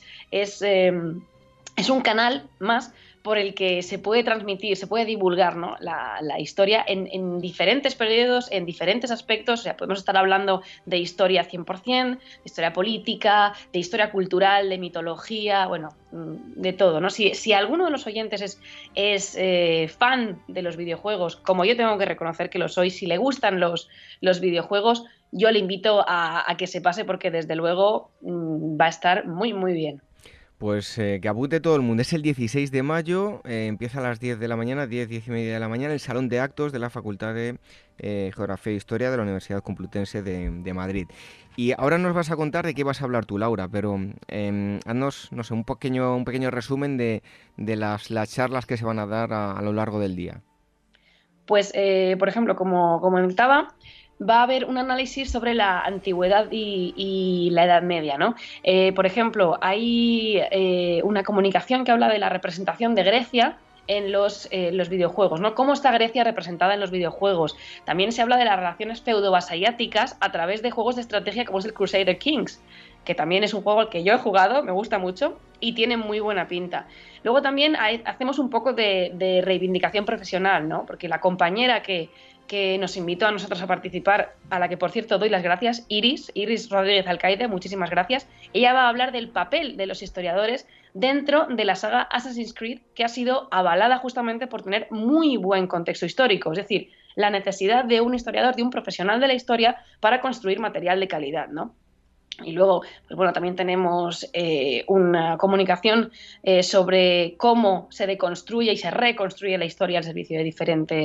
Speaker 6: un canal más por el que se puede transmitir, se puede divulgar, ¿no? la historia en diferentes periodos, en diferentes aspectos. O sea, podemos estar hablando de historia 100%, de historia política, de historia cultural, de mitología, bueno, de todo, ¿no? Si alguno de los oyentes es fan de los videojuegos, como yo tengo que reconocer que lo soy, si le gustan los videojuegos, yo le invito a que se pase, porque desde luego va a estar muy, muy bien.
Speaker 2: Pues que apunte todo el mundo. Es el 16 de mayo, empieza a las 10 de la mañana, 10 y media de la mañana, en el Salón de Actos de la Facultad de Geografía e Historia de la Universidad Complutense de Madrid. Y ahora nos vas a contar de qué vas a hablar tú, Laura, pero haznos, no sé, un pequeño resumen de las charlas que se van a dar a lo largo del día.
Speaker 6: Pues, por ejemplo, como comentaba, va a haber un análisis sobre la antigüedad y la Edad Media, ¿no? Por ejemplo, hay una comunicación que habla de la representación de Grecia en los videojuegos, ¿no? ¿Cómo está Grecia representada en los videojuegos? También se habla de las relaciones feudo-vasaliáticas a través de juegos de estrategia como es el Crusader Kings, que también es un juego al que yo he jugado, me gusta mucho y tiene muy buena pinta. Luego también hacemos un poco de reivindicación profesional, ¿no? Porque la compañera que nos invitó a nosotros a participar, a la que por cierto doy las gracias, Iris Rodríguez Alcaide, muchísimas gracias. Ella va a hablar del papel de los historiadores dentro de la saga Assassin's Creed, que ha sido avalada justamente por tener muy buen contexto histórico, es decir, la necesidad de un historiador, de un profesional de la historia para construir material de calidad, ¿no? Y luego, pues bueno, también tenemos una comunicación sobre cómo se deconstruye y se reconstruye la historia al servicio de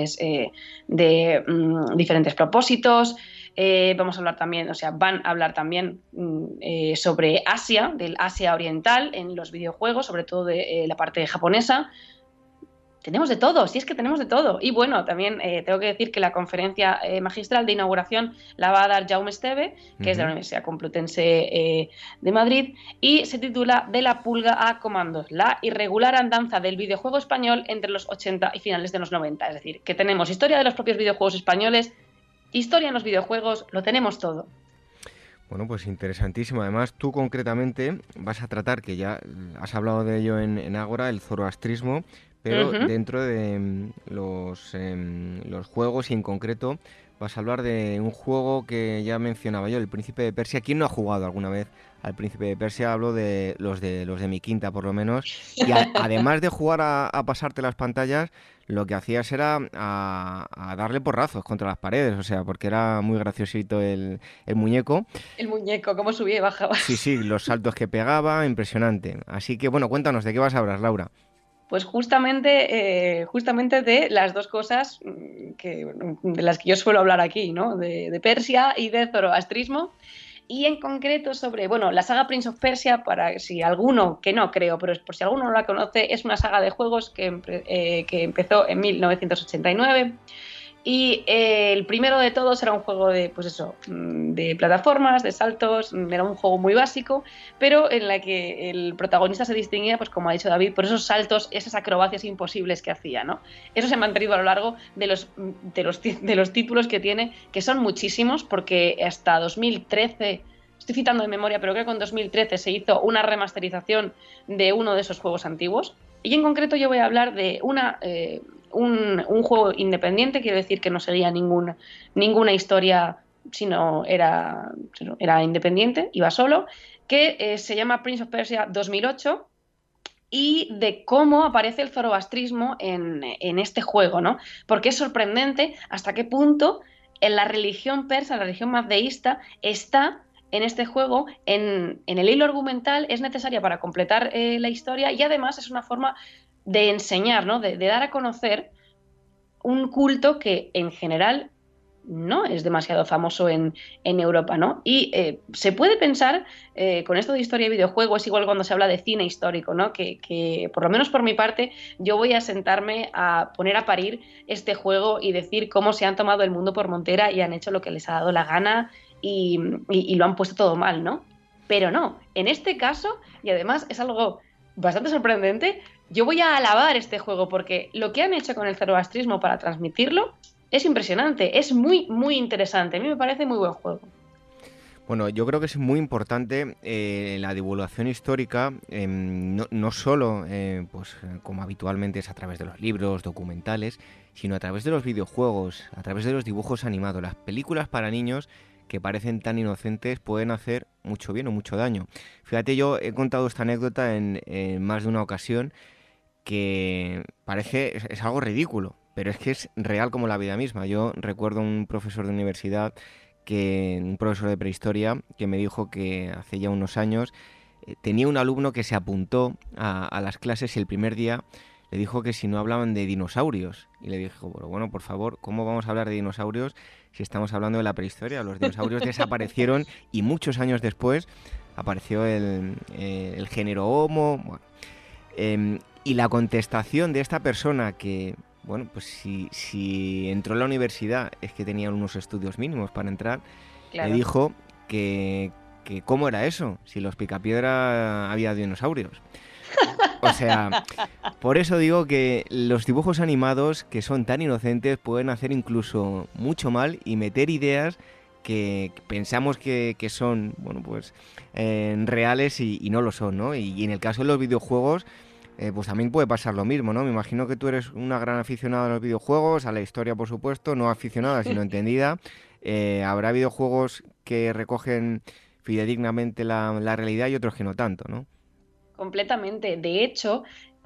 Speaker 6: diferentes propósitos. Vamos a hablar también, o sea, van a hablar también sobre Asia, del Asia Oriental en los videojuegos, sobre todo de la parte japonesa. Tenemos de todo, sí, es que tenemos de todo. Y bueno, también tengo que decir que la conferencia magistral de inauguración la va a dar Jaume Esteve, que es de la Universidad Complutense de Madrid, y se titula De la pulga a comandos, la irregular andanza del videojuego español entre los 80 y finales de los 90. Es decir, que tenemos historia de los propios videojuegos españoles, historia en los videojuegos, lo tenemos todo.
Speaker 2: Bueno, pues interesantísimo. Además, tú concretamente vas a tratar, que ya has hablado de ello en Ágora, el zoroastrismo, pero dentro de los juegos y en concreto vas a hablar de un juego que ya mencionaba yo, el Príncipe de Persia. ¿Quién no ha jugado alguna vez al Príncipe de Persia? Hablo de los de mi quinta, por lo menos. Y además de jugar a pasarte las pantallas, lo que hacías era a darle porrazos contra las paredes, o sea, porque era muy graciosito el muñeco.
Speaker 6: El muñeco, cómo subía y bajaba.
Speaker 2: Sí, los saltos que pegaba, impresionante. Así que, bueno, cuéntanos, ¿de qué vas a hablar, Laura?
Speaker 6: Pues justamente de las dos cosas de las que yo suelo hablar aquí, ¿no? De Persia y de zoroastrismo. Y en concreto sobre, bueno, la saga Prince of Persia, para si alguno, que no creo, pero por si alguno no la conoce, es una saga de juegos que empezó en 1989. Y el primero de todos era un juego de, pues eso, de plataformas, de saltos, era un juego muy básico, pero en la que el protagonista se distinguía, pues como ha dicho David, por esos saltos, esas acrobacias imposibles que hacía, ¿no? Eso se ha mantenido a lo largo de los títulos que tiene, que son muchísimos, porque hasta 2013, estoy citando de memoria, pero creo que en 2013 se hizo una remasterización de uno de esos juegos antiguos. Y en concreto yo voy a hablar de un juego independiente, quiero decir que no seguía ninguna historia, sino era independiente, iba solo, que se llama Prince of Persia 2008, y de cómo aparece el zoroastrismo en este juego, ¿no? Porque es sorprendente hasta qué punto en la religión persa, la religión mazdeísta, está en este juego, en el hilo argumental, es necesaria para completar la historia y además es una forma de enseñar, ¿no? De dar a conocer un culto que en general no es demasiado famoso en Europa, ¿no? Y se puede pensar, con esto de historia y videojuegos, igual cuando se habla de cine histórico, ¿no? Que por lo menos por mi parte, yo voy a sentarme a poner a parir este juego y decir cómo se han tomado el mundo por montera y han hecho lo que les ha dado la gana y lo han puesto todo mal, ¿no? Pero no, en este caso, y además es algo bastante sorprendente, yo voy a alabar este juego porque lo que han hecho con el zoroastrismo para transmitirlo es impresionante, es muy, muy interesante. A mí me parece muy buen juego.
Speaker 2: Bueno, yo creo que es muy importante la divulgación histórica, no solo pues, como habitualmente es a través de los libros, documentales, sino a través de los videojuegos, a través de los dibujos animados. Las películas para niños que parecen tan inocentes pueden hacer mucho bien o mucho daño. Fíjate, yo he contado esta anécdota en más de una ocasión que es algo ridículo, pero es que es real como la vida misma. Yo recuerdo un profesor de universidad, un profesor de prehistoria, que me dijo que hace ya unos años tenía un alumno que se apuntó a las clases y el primer día le dijo que si no hablaban de dinosaurios. Y le dijo, bueno, por favor, ¿cómo vamos a hablar de dinosaurios si estamos hablando de la prehistoria? Los dinosaurios desaparecieron y muchos años después apareció el género Homo. Bueno, y la contestación de esta persona que... Bueno, pues si entró a la universidad es que tenía unos estudios mínimos para entrar, claro. Le dijo que cómo era eso, si los Picapiedra había dinosaurios. O sea, por eso digo que los dibujos animados que son tan inocentes pueden hacer incluso mucho mal y meter ideas que pensamos que son, bueno, pues reales y no lo son, ¿no? Y en el caso de los videojuegos... pues también puede pasar lo mismo, ¿no? Me imagino que tú eres una gran aficionada a los videojuegos, a la historia, por supuesto, no aficionada, sino entendida. Habrá videojuegos que recogen fidedignamente la realidad y otros que no tanto, ¿no?
Speaker 6: Completamente. De hecho,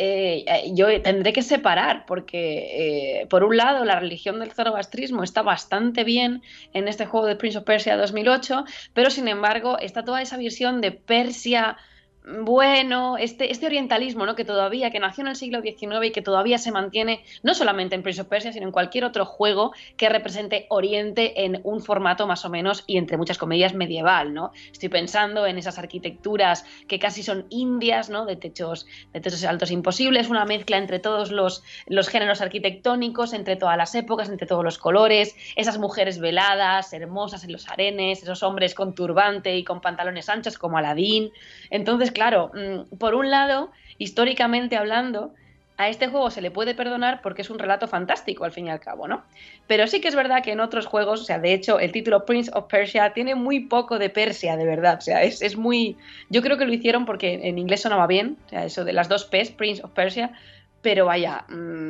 Speaker 6: yo tendré que separar porque, por un lado, la religión del zoroastrismo está bastante bien en este juego de Prince of Persia 2008, pero, sin embargo, está toda esa visión de Persia... Bueno, este orientalismo, ¿no? Que nació en el siglo XIX y que todavía se mantiene no solamente en Prince of Persia, sino en cualquier otro juego que represente Oriente en un formato más o menos, y entre muchas comillas, medieval, ¿no? Estoy pensando en esas arquitecturas que casi son indias, ¿no? De techos altos imposibles, una mezcla entre todos los géneros arquitectónicos, entre todas las épocas, entre todos los colores, esas mujeres veladas, hermosas en los harenes, esos hombres con turbante y con pantalones anchos como Aladín. Entonces, claro, por un lado, históricamente hablando, a este juego se le puede perdonar porque es un relato fantástico, al fin y al cabo, ¿no? Pero sí que es verdad que en otros juegos, o sea, de hecho, el título Prince of Persia tiene muy poco de Persia, de verdad, o sea, es muy... Yo creo que lo hicieron porque en inglés sonaba bien, o sea, eso de las dos P's, Prince of Persia, pero vaya,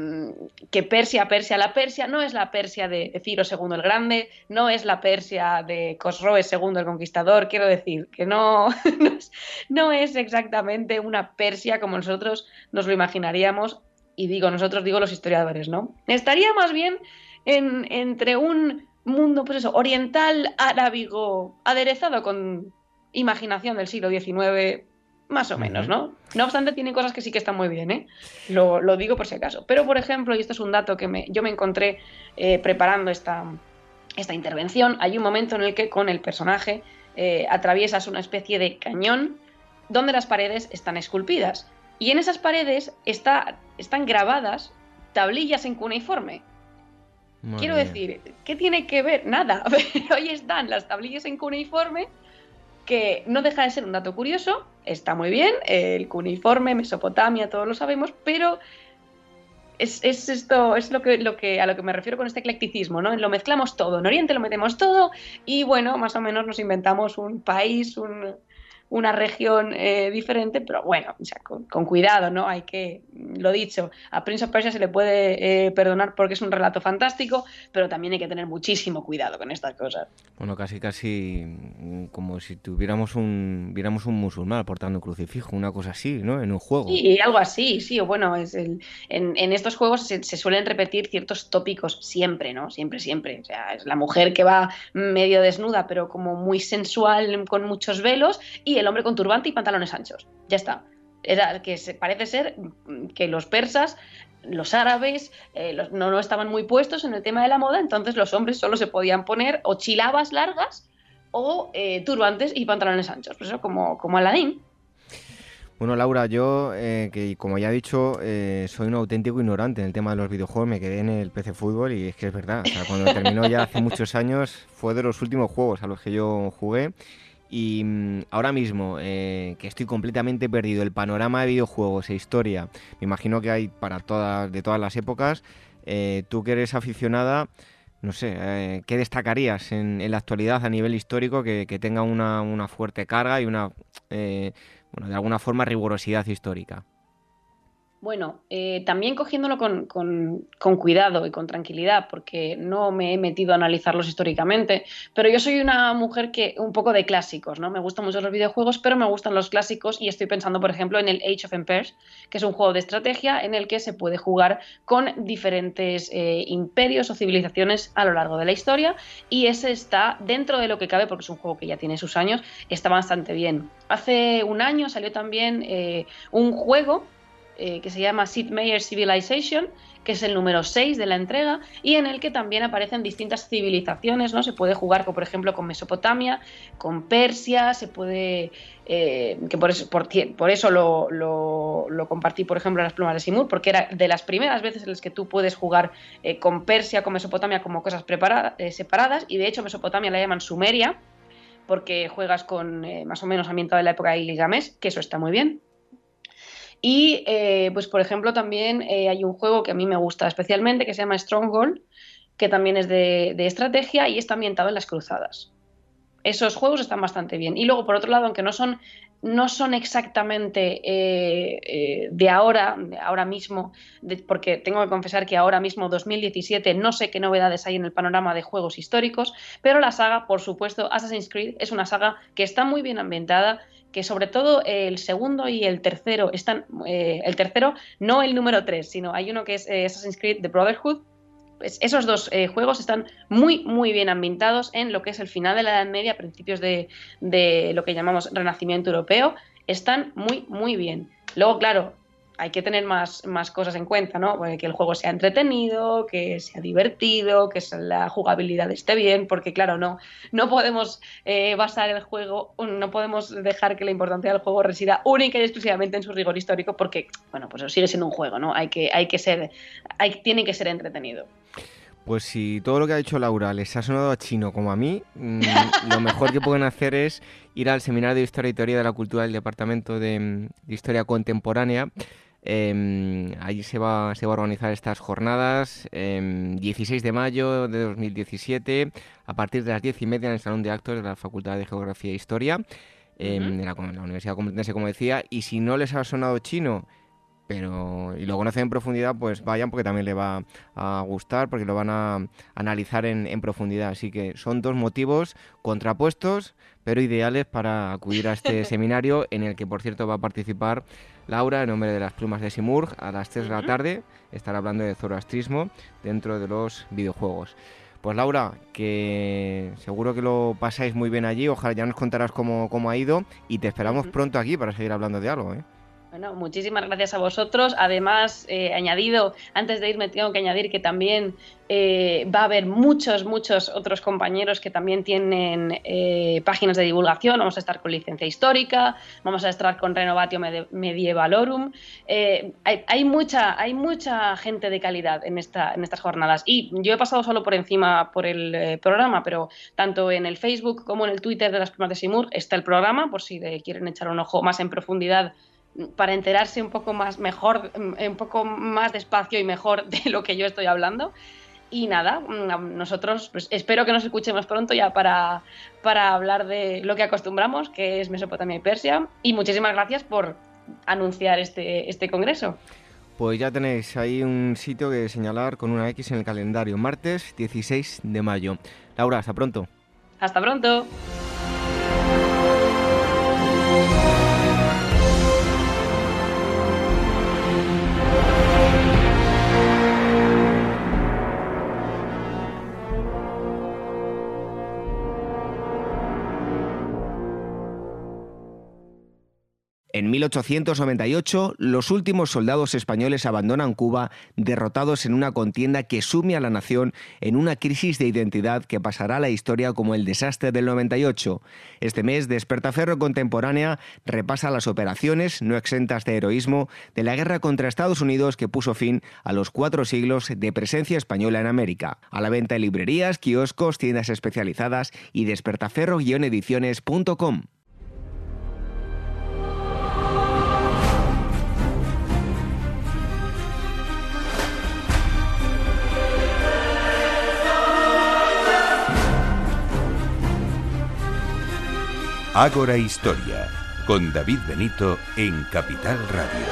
Speaker 6: que Persia, la Persia no es la Persia de Ciro II el Grande, no es la Persia de Cosroes II el Conquistador, quiero decir, que no es exactamente una Persia como nosotros nos lo imaginaríamos, y digo los historiadores, ¿no? Estaría más bien entre un mundo, pues eso, oriental, arábigo, aderezado con imaginación del siglo XIX, más o menos, ¿no? No obstante, tiene cosas que sí que están muy bien, ¿eh? Lo digo por si acaso. Pero, por ejemplo, y esto es un dato que yo me encontré preparando esta intervención, hay un momento en el que con el personaje atraviesas una especie de cañón donde las paredes están esculpidas. Y en esas paredes están grabadas tablillas en cuneiforme. Quiero decir, ¿qué tiene que ver? Nada. Hoy están las tablillas en cuneiforme, que no deja de ser un dato curioso, está muy bien, el cuneiforme, Mesopotamia, todos lo sabemos, pero es esto, es lo que a lo que me refiero con este eclecticismo, ¿no? Lo mezclamos todo, en Oriente lo metemos todo y bueno, más o menos nos inventamos un país, una región diferente, pero bueno, o sea, con cuidado, ¿no? Hay que, lo dicho, a Prince of Persia se le puede perdonar porque es un relato fantástico, pero también hay que tener muchísimo cuidado con estas cosas.
Speaker 2: Bueno, casi como si viéramos un musulmán portando un crucifijo, una cosa así, ¿no? En un juego.
Speaker 6: Sí, algo así, sí, o bueno, en estos juegos se suelen repetir ciertos tópicos siempre, ¿no? Siempre. O sea, es la mujer que va medio desnuda, pero como muy sensual, con muchos velos, y el hombre con turbante y pantalones anchos. Ya está. Parece ser que los persas, los árabes, no estaban muy puestos en el tema de la moda, entonces los hombres solo se podían poner o chilabas largas o turbantes y pantalones anchos. Pues eso, como Aladín.
Speaker 2: Bueno, Laura, yo, que como ya he dicho, soy un auténtico ignorante en el tema de los videojuegos, me quedé en el PC Fútbol y es que es verdad, o sea, cuando terminó ya hace muchos años fue de los últimos juegos a los que yo jugué y ahora mismo, que estoy completamente perdido, el panorama de videojuegos e historia, me imagino que hay de todas las épocas, tú que eres aficionada, no sé, ¿qué destacarías en la actualidad a nivel histórico que tenga una fuerte carga y una... bueno, de alguna forma rigurosidad histórica?
Speaker 6: Bueno, también cogiéndolo con cuidado y con tranquilidad, porque no me he metido a analizarlos históricamente, pero yo soy una mujer que un poco de clásicos, ¿no? Me gustan mucho los videojuegos, pero me gustan los clásicos y estoy pensando, por ejemplo, en el Age of Empires, que es un juego de estrategia en el que se puede jugar con diferentes imperios o civilizaciones a lo largo de la historia y ese está dentro de lo que cabe, porque es un juego que ya tiene sus años, está bastante bien. Hace un año salió también un juego que se llama Sid Meier's Civilization, que es el número 6 de la entrega y en el que también aparecen distintas civilizaciones, ¿no? Se puede jugar, por ejemplo, con Mesopotamia, con Persia, se puede... que por eso lo compartí, por ejemplo, en las plumas de Simur, porque era de las primeras veces en las que tú puedes jugar con Persia, con Mesopotamia como cosas separadas, y de hecho Mesopotamia la llaman Sumeria, porque juegas con más o menos ambientado en la época de Gilgamesh, que eso está muy bien. Y, pues por ejemplo, también hay un juego que a mí me gusta especialmente, que se llama Stronghold, que también es de estrategia y está ambientado en las cruzadas. Esos juegos están bastante bien. Y luego, por otro lado, aunque no son exactamente de ahora mismo, porque tengo que confesar que ahora mismo, 2017, no sé qué novedades hay en el panorama de juegos históricos, pero la saga, por supuesto, Assassin's Creed, es una saga que está muy bien ambientada, que sobre todo el segundo y el tercero están, el tercero, no el número 3, sino hay uno que es Assassin's Creed The Brotherhood. Pues esos dos juegos están muy, muy bien ambientados en lo que es el final de la Edad Media, principios de lo que llamamos Renacimiento Europeo. Están muy, muy bien. Luego, claro, hay que tener más cosas en cuenta, ¿no? Que el juego sea entretenido, que sea divertido, que la jugabilidad esté bien, porque claro, no podemos basar el juego, no podemos dejar que la importancia del juego resida única y exclusivamente en su rigor histórico, porque, bueno, pues sigue siendo un juego, ¿no? Tiene que ser entretenido.
Speaker 2: Pues si todo lo que ha dicho Laura les ha sonado a chino como a mí, lo mejor que pueden hacer es ir al Seminario de Historia y Teoría de la Cultura del Departamento de Historia Contemporánea. Allí se va a organizar estas jornadas, 16 de mayo de 2017, a partir de las 10:30 en el Salón de Actos de la Facultad de Geografía e Historia, en la Universidad Complutense, como decía. Y si no les ha sonado chino, y lo conocen en profundidad, pues vayan, porque también le va a gustar, porque lo van a analizar en profundidad. Así que son dos motivos contrapuestos, pero ideales para acudir a este seminario, en el que, por cierto, va a participar Laura, en nombre de las plumas de Simurg, a las 3 de la tarde. Estará hablando de zoroastrismo dentro de los videojuegos. Pues Laura, que seguro que lo pasáis muy bien allí, ojalá ya nos contarás cómo ha ido, y te esperamos pronto aquí para seguir hablando de algo, ¿eh?
Speaker 6: Bueno, muchísimas gracias a vosotros. Además, antes de irme tengo que añadir que también va a haber muchos otros compañeros que también tienen páginas de divulgación. Vamos a estar con Licencia Histórica, vamos a estar con Renovatio Medievalorum. Hay mucha gente de calidad en estas jornadas. Y yo he pasado solo por encima por el programa, pero tanto en el Facebook como en el Twitter de las Plumas de Simurg está el programa, por si le quieren echar un ojo más en profundidad, para enterarse un poco más despacio y mejor de lo que yo estoy hablando. Y nada, nosotros pues, espero que nos escuchemos pronto ya para hablar de lo que acostumbramos, que es Mesopotamia y Persia. Y muchísimas gracias por anunciar este congreso.
Speaker 2: Pues ya tenéis ahí un sitio que señalar con una X en el calendario, martes 16 de mayo. Laura, hasta pronto.
Speaker 6: Hasta pronto.
Speaker 2: En 1898, los últimos soldados españoles abandonan Cuba, derrotados en una contienda que sume a la nación en una crisis de identidad que pasará a la historia como el desastre del 98. Este mes, Despertaferro Contemporánea repasa las operaciones, no exentas de heroísmo, de la guerra contra Estados Unidos que puso fin a los 4 siglos de presencia española en América. A la venta en librerías, kioscos, tiendas especializadas y despertaferro-ediciones.com.
Speaker 1: Ágora Historia, con David Benito en Capital Radio.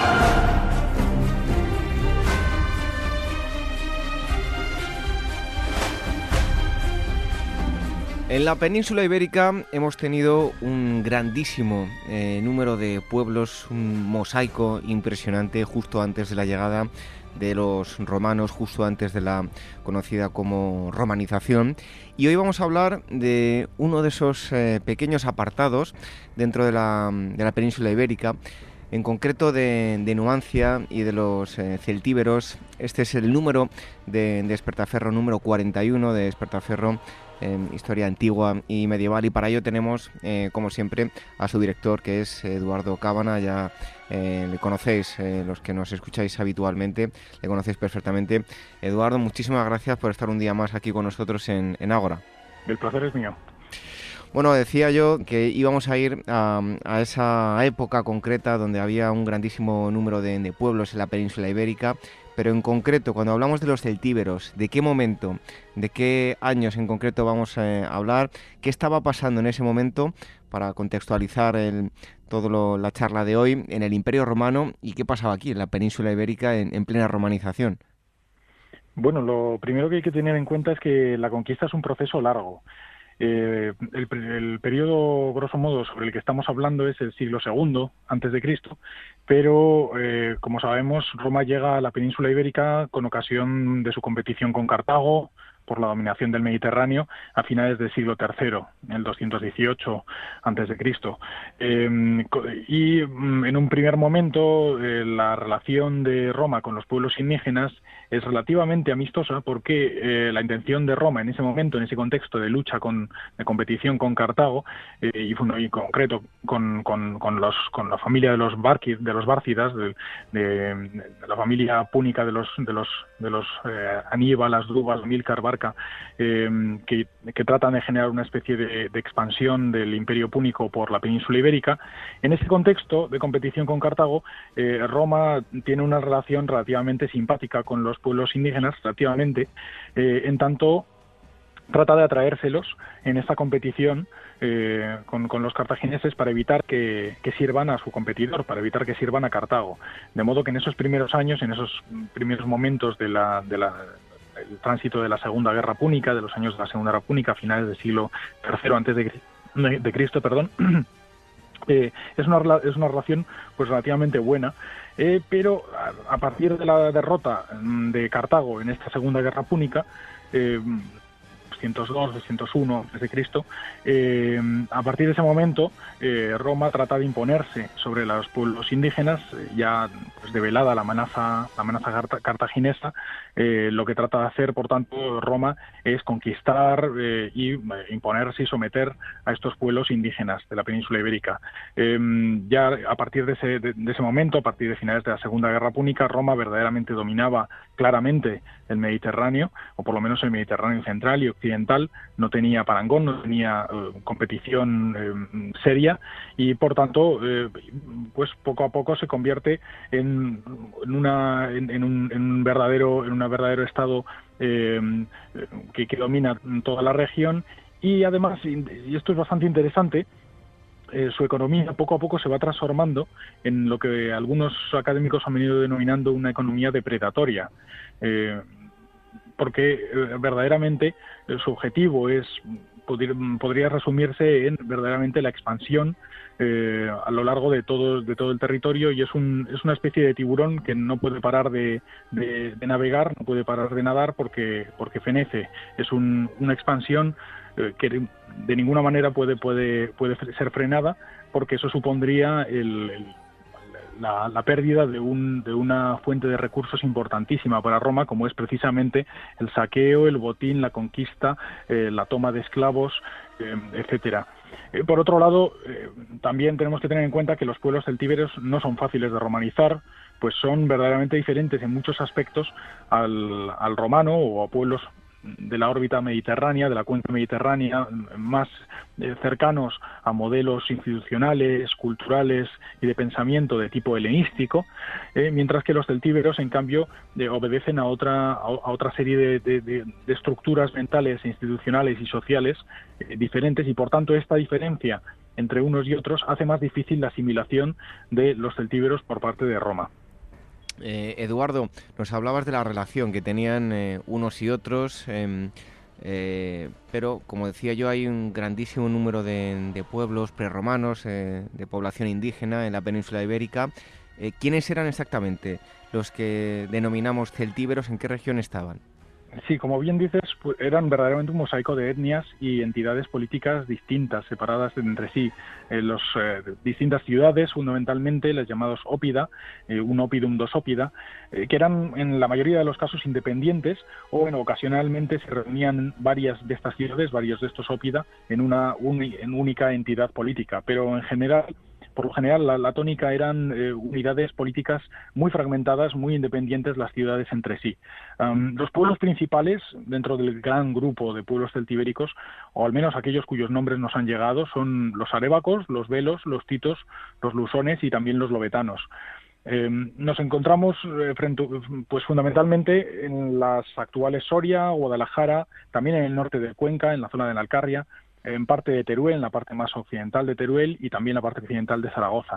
Speaker 2: En la península ibérica hemos tenido un grandísimo número de pueblos, un mosaico impresionante justo antes de la llegada de los romanos, justo antes de la conocida como romanización. Y hoy vamos a hablar de uno de esos pequeños apartados dentro de la península ibérica, en concreto de Numancia y de los celtíberos. Este es el número de Despertaferro, número 41 de Despertaferro, historia antigua y medieval, y para ello tenemos, como siempre, a su director, que es Eduardo Cábana. Ya le conocéis, los que nos escucháis habitualmente, le conocéis perfectamente. Eduardo, muchísimas gracias por estar un día más aquí con nosotros en Ágora.
Speaker 7: El placer es mío.
Speaker 2: Bueno, decía yo que íbamos a ir a esa época concreta donde había un grandísimo número de pueblos en la península ibérica, pero en concreto, cuando hablamos de los celtíberos, ¿de qué momento, de qué años en concreto vamos a hablar? ¿Qué estaba pasando en ese momento para contextualizar toda la charla de hoy en el Imperio Romano y qué pasaba aquí en la península ibérica en plena romanización?
Speaker 7: Bueno, lo primero que hay que tener en cuenta es que la conquista es un proceso largo. El periodo, grosso modo, sobre el que estamos hablando es el siglo II antes de Cristo, pero como sabemos, Roma llega a la península ibérica con ocasión de su competición con Cartago por la dominación del Mediterráneo a finales del siglo III, el 218 antes de Cristo. Y en un primer momento la relación de Roma con los pueblos indígenas es relativamente amistosa, porque la intención de Roma en ese momento, en ese contexto de lucha, de competición con Cartago, y en concreto con la familia de los Bárcidas, de la familia púnica de los Aníbal, Asdrúbal, Amílcar, Barca, que tratan de generar una especie de expansión del Imperio Púnico por la península ibérica. En ese contexto de competición con Cartago, Roma tiene una relación relativamente simpática con los pueblos indígenas, relativamente, en tanto trata de atraérselos en esta competición con los cartagineses para evitar que sirvan a su competidor, para evitar que sirvan a Cartago. De modo que en esos primeros años, en esos primeros momentos el tránsito de la Segunda Guerra Púnica, de los años de la Segunda Guerra Púnica, a finales del siglo III antes de Cristo, perdón, es una relación pues relativamente buena, pero a partir de la derrota de Cartago en esta Segunda Guerra Púnica, 202, 201 a.C., a partir de ese momento Roma trata de imponerse sobre los pueblos indígenas, ya pues develada la amenaza cartaginesa. Lo que trata de hacer, por tanto, Roma es conquistar y imponerse y someter a estos pueblos indígenas de la península ibérica. Ya a partir de ese momento, a partir de finales de la Segunda Guerra Púnica, Roma verdaderamente dominaba claramente el Mediterráneo, o por lo menos el Mediterráneo central y occidental, occidental, no tenía parangón, no tenía competición seria, y por tanto pues poco a poco se convierte en un verdadero estado que domina toda la región. Y además, y esto es bastante interesante, su economía poco a poco se va transformando en lo que algunos académicos han venido denominando una economía depredatoria, porque verdaderamente su objetivo podría resumirse en verdaderamente la expansión a lo largo de todo el territorio, y es una especie de tiburón que no puede parar de navegar, no puede parar de nadar porque fenece. Es una expansión que de ninguna manera puede ser frenada, porque eso supondría la pérdida de una fuente de recursos importantísima para Roma, como es precisamente el saqueo, el botín, la conquista, la toma de esclavos, etcétera. Por otro lado, también tenemos que tener en cuenta que los pueblos celtíberos no son fáciles de romanizar, pues son verdaderamente diferentes en muchos aspectos al romano o a pueblos de la órbita mediterránea, de la cuenca mediterránea, más cercanos a modelos institucionales, culturales y de pensamiento de tipo helenístico, mientras que los celtíberos, en cambio, obedecen a otra serie de estructuras mentales, institucionales y sociales diferentes, y por tanto esta diferencia entre unos y otros hace más difícil la asimilación de los celtíberos por parte de Roma.
Speaker 2: Eduardo, nos hablabas de la relación que tenían unos y otros, pero como decía yo, hay un grandísimo número de pueblos prerromanos, de población indígena en la península ibérica. ¿Quiénes eran exactamente los que denominamos celtíberos? ¿En qué región estaban?
Speaker 7: Sí, como bien dices, pues eran verdaderamente un mosaico de etnias y entidades políticas distintas, separadas entre sí. Las distintas ciudades, fundamentalmente, las llamadas ópida, un oppidum, dos oppida, que eran en la mayoría de los casos independientes, o bueno, ocasionalmente se reunían varias de estas ciudades, varios de estos oppida, en una única entidad política, pero por lo general, la tónica eran unidades políticas muy fragmentadas, muy independientes las ciudades entre sí. Los pueblos principales, dentro del gran grupo de pueblos celtibéricos, o al menos aquellos cuyos nombres nos han llegado, son los arébacos, los velos, los titos, los lusones y también los lobetanos. Nos encontramos fundamentalmente en las actuales Soria, Guadalajara, también en el norte de Cuenca, en la zona de la Alcarria, en parte de Teruel, en la parte más occidental de Teruel, y también la parte occidental de Zaragoza.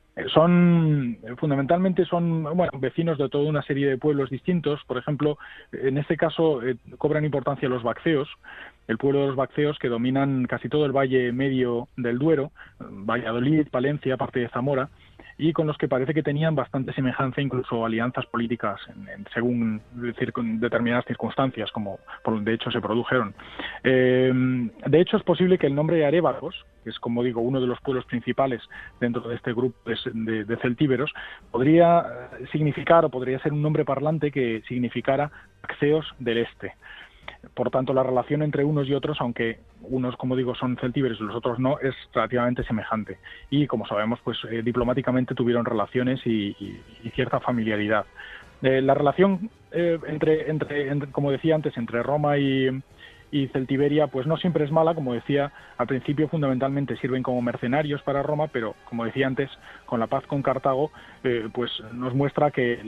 Speaker 7: Fundamentalmente son vecinos de toda una serie de pueblos distintos. Por ejemplo, en este caso cobran importancia los vacceos, el pueblo de los vacceos, que dominan casi todo el valle medio del Duero, Valladolid, Palencia, parte de Zamora, y con los que parece que tenían bastante semejanza, incluso alianzas políticas según determinadas circunstancias, como de hecho se produjeron. De hecho, es posible que el nombre de Arébacos, que es, como digo, uno de los pueblos principales dentro de este grupo de celtíberos, podría significar, o podría ser un nombre parlante que significara Axeos del Este. Por tanto, la relación entre unos y otros, aunque unos, como digo, son celtíberos y los otros no, es relativamente semejante. Y, como sabemos, pues diplomáticamente tuvieron relaciones y cierta familiaridad. La relación como decía antes, entre Roma y Celtiberia, pues no siempre es mala. Como decía al principio, fundamentalmente sirven como mercenarios para Roma, pero, como decía antes, con la paz con Cartago, pues nos muestra que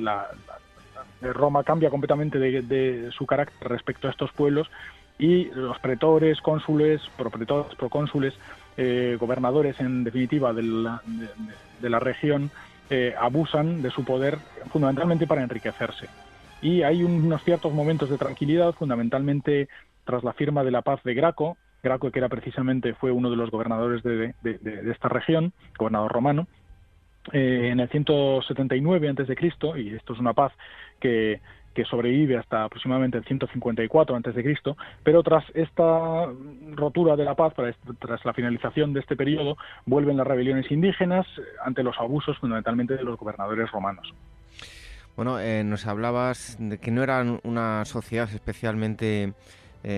Speaker 7: Roma cambia completamente de su carácter respecto a estos pueblos, y los pretores, cónsules, propretores, procónsules, gobernadores, en definitiva, de la región, abusan de su poder fundamentalmente para enriquecerse. Y hay unos ciertos momentos de tranquilidad, fundamentalmente tras la firma de la paz de Graco, que fue uno de los gobernadores de esta región, gobernador romano, en el 179 a.C., y esto es una paz que sobrevive hasta aproximadamente el 154 a.C., pero tras esta rotura de la paz, tras la finalización de este periodo, vuelven las rebeliones indígenas ante los abusos fundamentalmente de los gobernadores romanos.
Speaker 2: Bueno, nos hablabas de que no eran una sociedad especialmente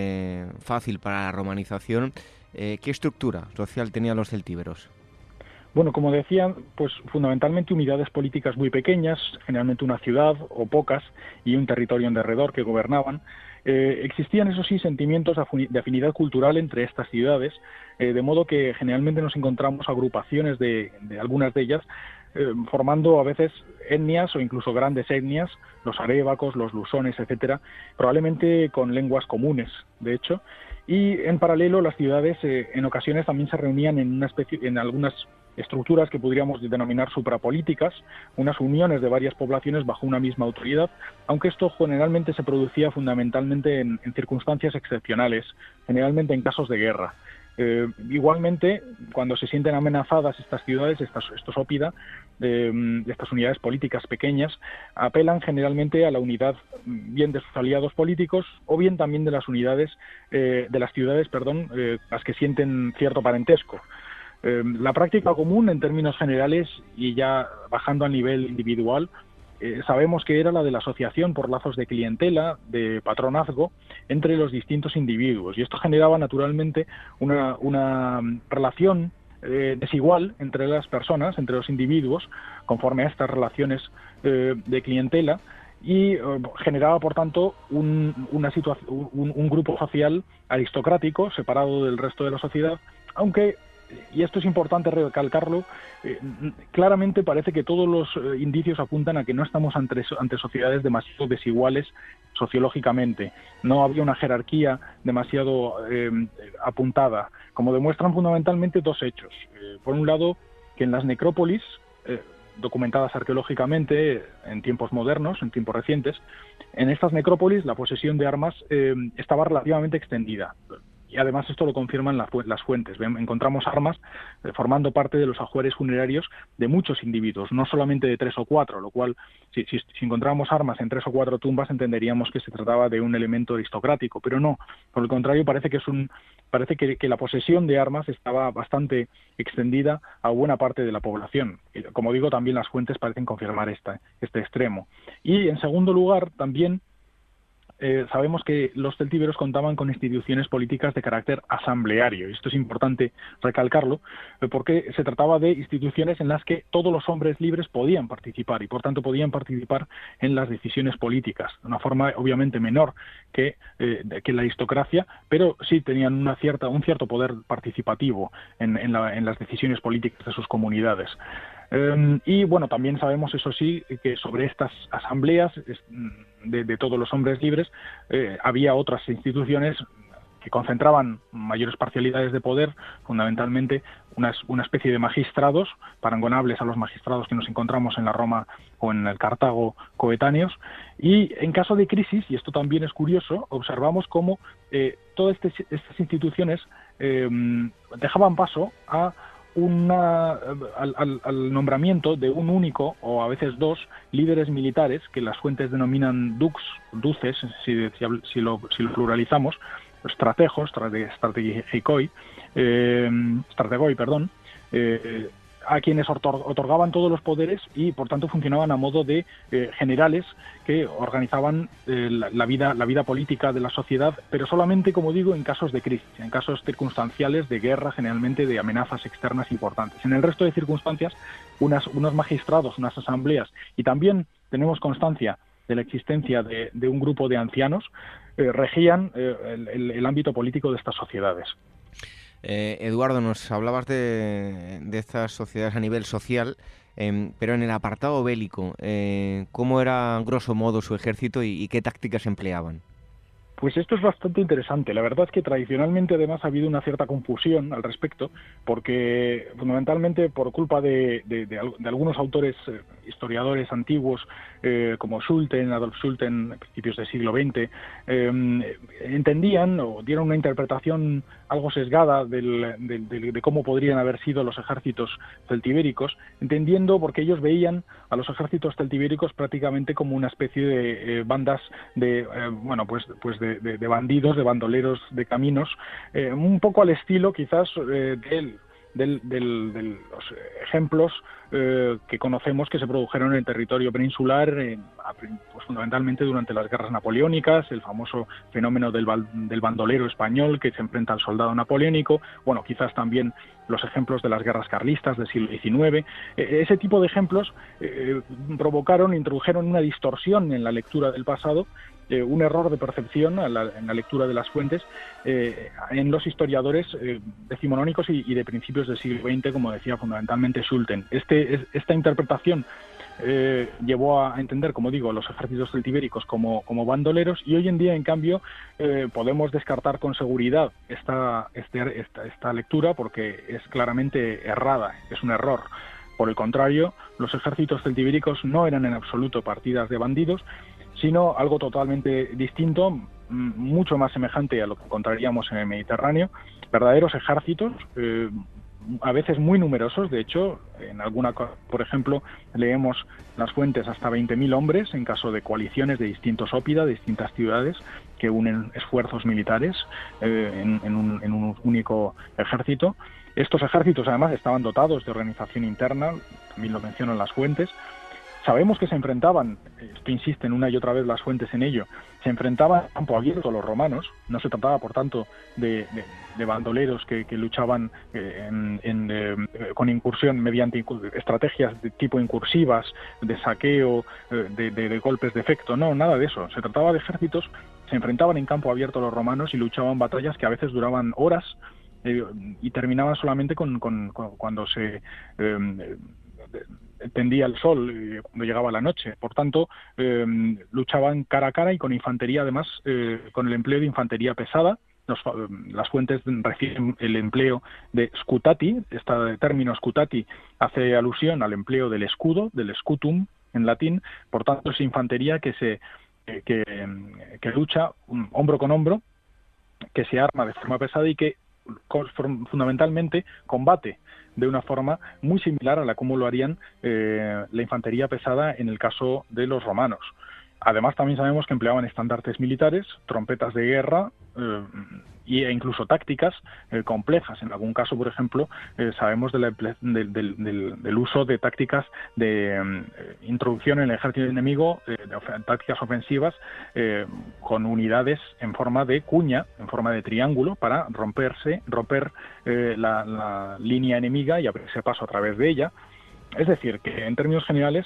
Speaker 2: fácil para la romanización. ¿Qué estructura social tenían los celtíberos?
Speaker 7: Bueno, como decía, pues fundamentalmente unidades políticas muy pequeñas, generalmente una ciudad o pocas, y un territorio en derredor que gobernaban. Existían, eso sí, sentimientos de afinidad cultural entre estas ciudades, de modo que generalmente nos encontramos agrupaciones de algunas de ellas, formando a veces etnias o incluso grandes etnias, los arébacos, los lusones, etcétera, probablemente con lenguas comunes, de hecho. Y en paralelo las ciudades en ocasiones también se reunían en algunas estructuras que podríamos denominar suprapolíticas, unas uniones de varias poblaciones bajo una misma autoridad, aunque esto generalmente se producía fundamentalmente en circunstancias excepcionales, generalmente en casos de guerra. Igualmente, cuando se sienten amenazadas estas ciudades, estos ópida, estas unidades políticas pequeñas, apelan generalmente a la unidad bien de sus aliados políticos o bien también de las unidades, de las ciudades, las que sienten cierto parentesco. La práctica común en términos generales y ya bajando a nivel individual, sabemos que era la de la asociación por lazos de clientela, de patronazgo, entre los distintos individuos. Y esto generaba naturalmente una relación desigual entre las personas, entre los individuos, conforme a estas relaciones de clientela, y generaba, por tanto, un grupo social aristocrático, separado del resto de la sociedad, aunque, y esto es importante recalcarlo, claramente parece que todos los indicios apuntan a que no estamos ante sociedades demasiado desiguales sociológicamente. No había una jerarquía demasiado apuntada, como demuestran fundamentalmente dos hechos. Por un lado, que en las necrópolis, documentadas arqueológicamente en tiempos modernos, en tiempos recientes, en estas necrópolis la posesión de armas estaba relativamente extendida. Y además esto lo confirman las fuentes. Encontramos armas formando parte de los ajuares funerarios de muchos individuos, no solamente de 3 o 4, lo cual, si encontramos armas en 3 o 4 tumbas, entenderíamos que se trataba de un elemento aristocrático, pero no. Por el contrario, parece que la posesión de armas estaba bastante extendida a buena parte de la población. Como digo, también las fuentes parecen confirmar este extremo. Y, en segundo lugar, también sabemos que los celtíberos contaban con instituciones políticas de carácter asambleario, y esto es importante recalcarlo, porque se trataba de instituciones en las que todos los hombres libres podían participar, y por tanto podían participar en las decisiones políticas, de una forma obviamente menor que la aristocracia, pero sí tenían un cierto poder participativo en las decisiones políticas de sus comunidades. Y bueno, también sabemos, eso sí, que sobre estas asambleas de todos los hombres libres había otras instituciones que concentraban mayores parcialidades de poder, fundamentalmente una especie de magistrados parangonables a los magistrados que nos encontramos en la Roma o en el Cartago coetáneos, y en caso de crisis, y esto también es curioso, observamos cómo todas estas instituciones dejaban paso al nombramiento de un único, o a veces dos, líderes militares, que las fuentes denominan duces, si lo pluralizamos, strategoi, a quienes otorgaban todos los poderes y por tanto funcionaban a modo de generales que organizaban la vida política de la sociedad, pero solamente, como digo, en casos de crisis, en casos circunstanciales de guerra, generalmente de amenazas externas importantes. En el resto de circunstancias, unos magistrados, unas asambleas, y también tenemos constancia de la existencia de un grupo de ancianos, regían el ámbito político de estas sociedades.
Speaker 2: Eduardo, nos hablabas de estas sociedades a nivel social, pero en el apartado bélico, ¿cómo era grosso modo su ejército y qué tácticas empleaban?
Speaker 7: Pues esto es bastante interesante. La verdad es que tradicionalmente además ha habido una cierta confusión al respecto, porque fundamentalmente por culpa de algunos autores historiadores antiguos, como Adolf Schulten, a principios del siglo XX, entendían o dieron una interpretación algo sesgada de cómo podrían haber sido los ejércitos celtibéricos, entendiendo porque ellos veían a los ejércitos celtibéricos prácticamente como una especie de bandas de bandidos, de bandoleros de caminos, un poco al estilo quizás de los ejemplos que conocemos que se produjeron en el territorio peninsular, pues fundamentalmente durante las guerras napoleónicas, el famoso fenómeno del bandolero español que se enfrenta al soldado napoleónico, bueno, quizás también los ejemplos de las guerras carlistas del siglo XIX. Ese tipo de ejemplos introdujeron una distorsión en la lectura del pasado, un error de percepción en la lectura de las fuentes en los historiadores decimonónicos y de principios del siglo XX, como decía fundamentalmente Schulten. Esta interpretación llevó a entender, como digo, los ejércitos celtibéricos como bandoleros, y hoy en día, en cambio, podemos descartar con seguridad esta lectura, porque es claramente errada, es un error. Por el contrario, los ejércitos celtibéricos no eran en absoluto partidas de bandidos, sino algo totalmente distinto, mucho más semejante a lo que encontraríamos en el Mediterráneo, verdaderos ejércitos, a veces muy numerosos. De hecho, por ejemplo, leemos las fuentes hasta 20.000 hombres en caso de coaliciones de distintos ópida, de distintas ciudades, que unen esfuerzos militares en un único ejército. Estos ejércitos, además, estaban dotados de organización interna, también lo mencionan las fuentes. Sabemos que se enfrentaban, esto insisten una y otra vez las fuentes en ello, se enfrentaban a campo abierto a los romanos. No se trataba, por tanto, de bandoleros que luchaban con incursión mediante estrategias de tipo incursivas, de saqueo, de golpes de efecto. No, nada de eso. Se trataba de ejércitos, se enfrentaban en campo abierto a los romanos y luchaban batallas que a veces duraban horas y terminaban solamente cuando se tendía el sol, cuando llegaba la noche. Por tanto, luchaban cara a cara y con infantería, además, con el empleo de infantería pesada. Las fuentes reciben el empleo de scutati. Este término scutati hace alusión al empleo del escudo, del scutum en latín. Por tanto, es infantería que lucha hombro con hombro, que se arma de forma pesada y que fundamentalmente combate de una forma muy similar a la como lo harían la infantería pesada en el caso de los romanos. Además, también sabemos que empleaban estandartes militares, trompetas de guerra e incluso tácticas complejas. En algún caso, por ejemplo, sabemos del uso de tácticas de introducción en el ejército enemigo, tácticas ofensivas con unidades en forma de cuña, en forma de triángulo, para romper la línea enemiga y abrirse paso a través de ella. Es decir, que en términos generales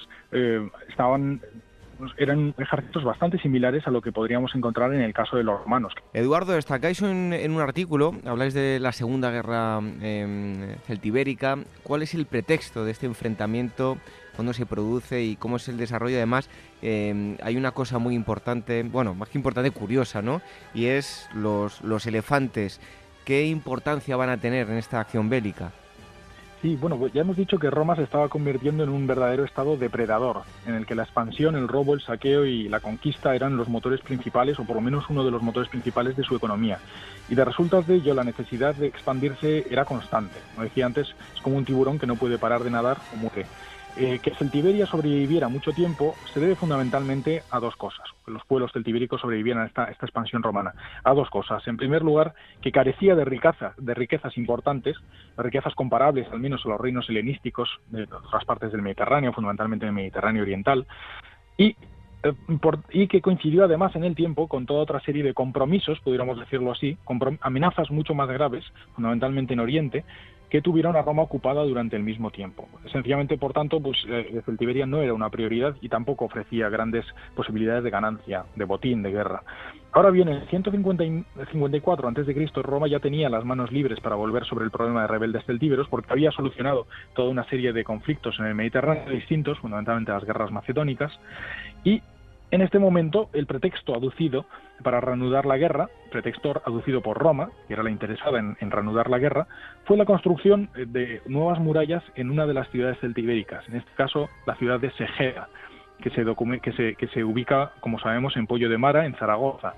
Speaker 7: eran ejércitos bastante similares a lo que podríamos encontrar en el caso de los romanos.
Speaker 2: Eduardo, destacáis en un artículo, habláis de la Segunda Guerra Celtibérica. ¿Cuál es el pretexto de este enfrentamiento? ¿Cuándo se produce y cómo es el desarrollo? Además, hay una cosa muy importante, bueno, más que importante, curiosa, ¿no? Y es los elefantes. ¿Qué importancia van a tener en esta acción bélica?
Speaker 7: Sí, bueno, ya hemos dicho que Roma se estaba convirtiendo en un verdadero estado depredador, en el que la expansión, el robo, el saqueo y la conquista eran los motores principales, o por lo menos uno de los motores principales de su economía. Y de resultas de ello, la necesidad de expandirse era constante. Como decía antes, es como un tiburón que no puede parar de nadar o muere. Que Celtiberia sobreviviera mucho tiempo se debe fundamentalmente a dos cosas. Que los pueblos celtibéricos sobrevivieran a esta expansión romana. A dos cosas. En primer lugar, que carecía de riquezas importantes, riquezas comparables al menos a los reinos helenísticos de otras partes del Mediterráneo, fundamentalmente del Mediterráneo oriental, y que coincidió además en el tiempo con toda otra serie de compromisos, pudiéramos decirlo así, amenazas mucho más graves, fundamentalmente en Oriente, que tuvieron a Roma ocupada durante el mismo tiempo. Sencillamente, por tanto, Celtiberia no era una prioridad y tampoco ofrecía grandes posibilidades de ganancia, de botín, de guerra. Ahora bien, en el 154 a.C., Roma ya tenía las manos libres para volver sobre el problema de rebeldes celtíberos, porque había solucionado toda una serie de conflictos en el Mediterráneo distintos, fundamentalmente las guerras macedónicas, y en este momento, el pretexto aducido para reanudar la guerra, pretexto aducido por Roma, que era la interesada en reanudar la guerra, fue la construcción de nuevas murallas en una de las ciudades celtibéricas, en este caso la ciudad de Segeda, que se ubica, como sabemos, en Pollo de Mara, en Zaragoza.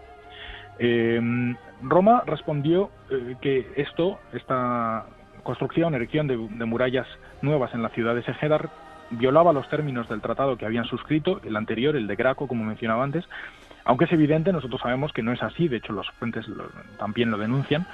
Speaker 7: Roma respondió que esta construcción, erección de murallas nuevas en la ciudad de Segeda, violaba los términos del tratado que habían suscrito, el anterior, el de Graco, como mencionaba antes, aunque es evidente, nosotros sabemos que no es así, de hecho las fuentes también lo denuncian,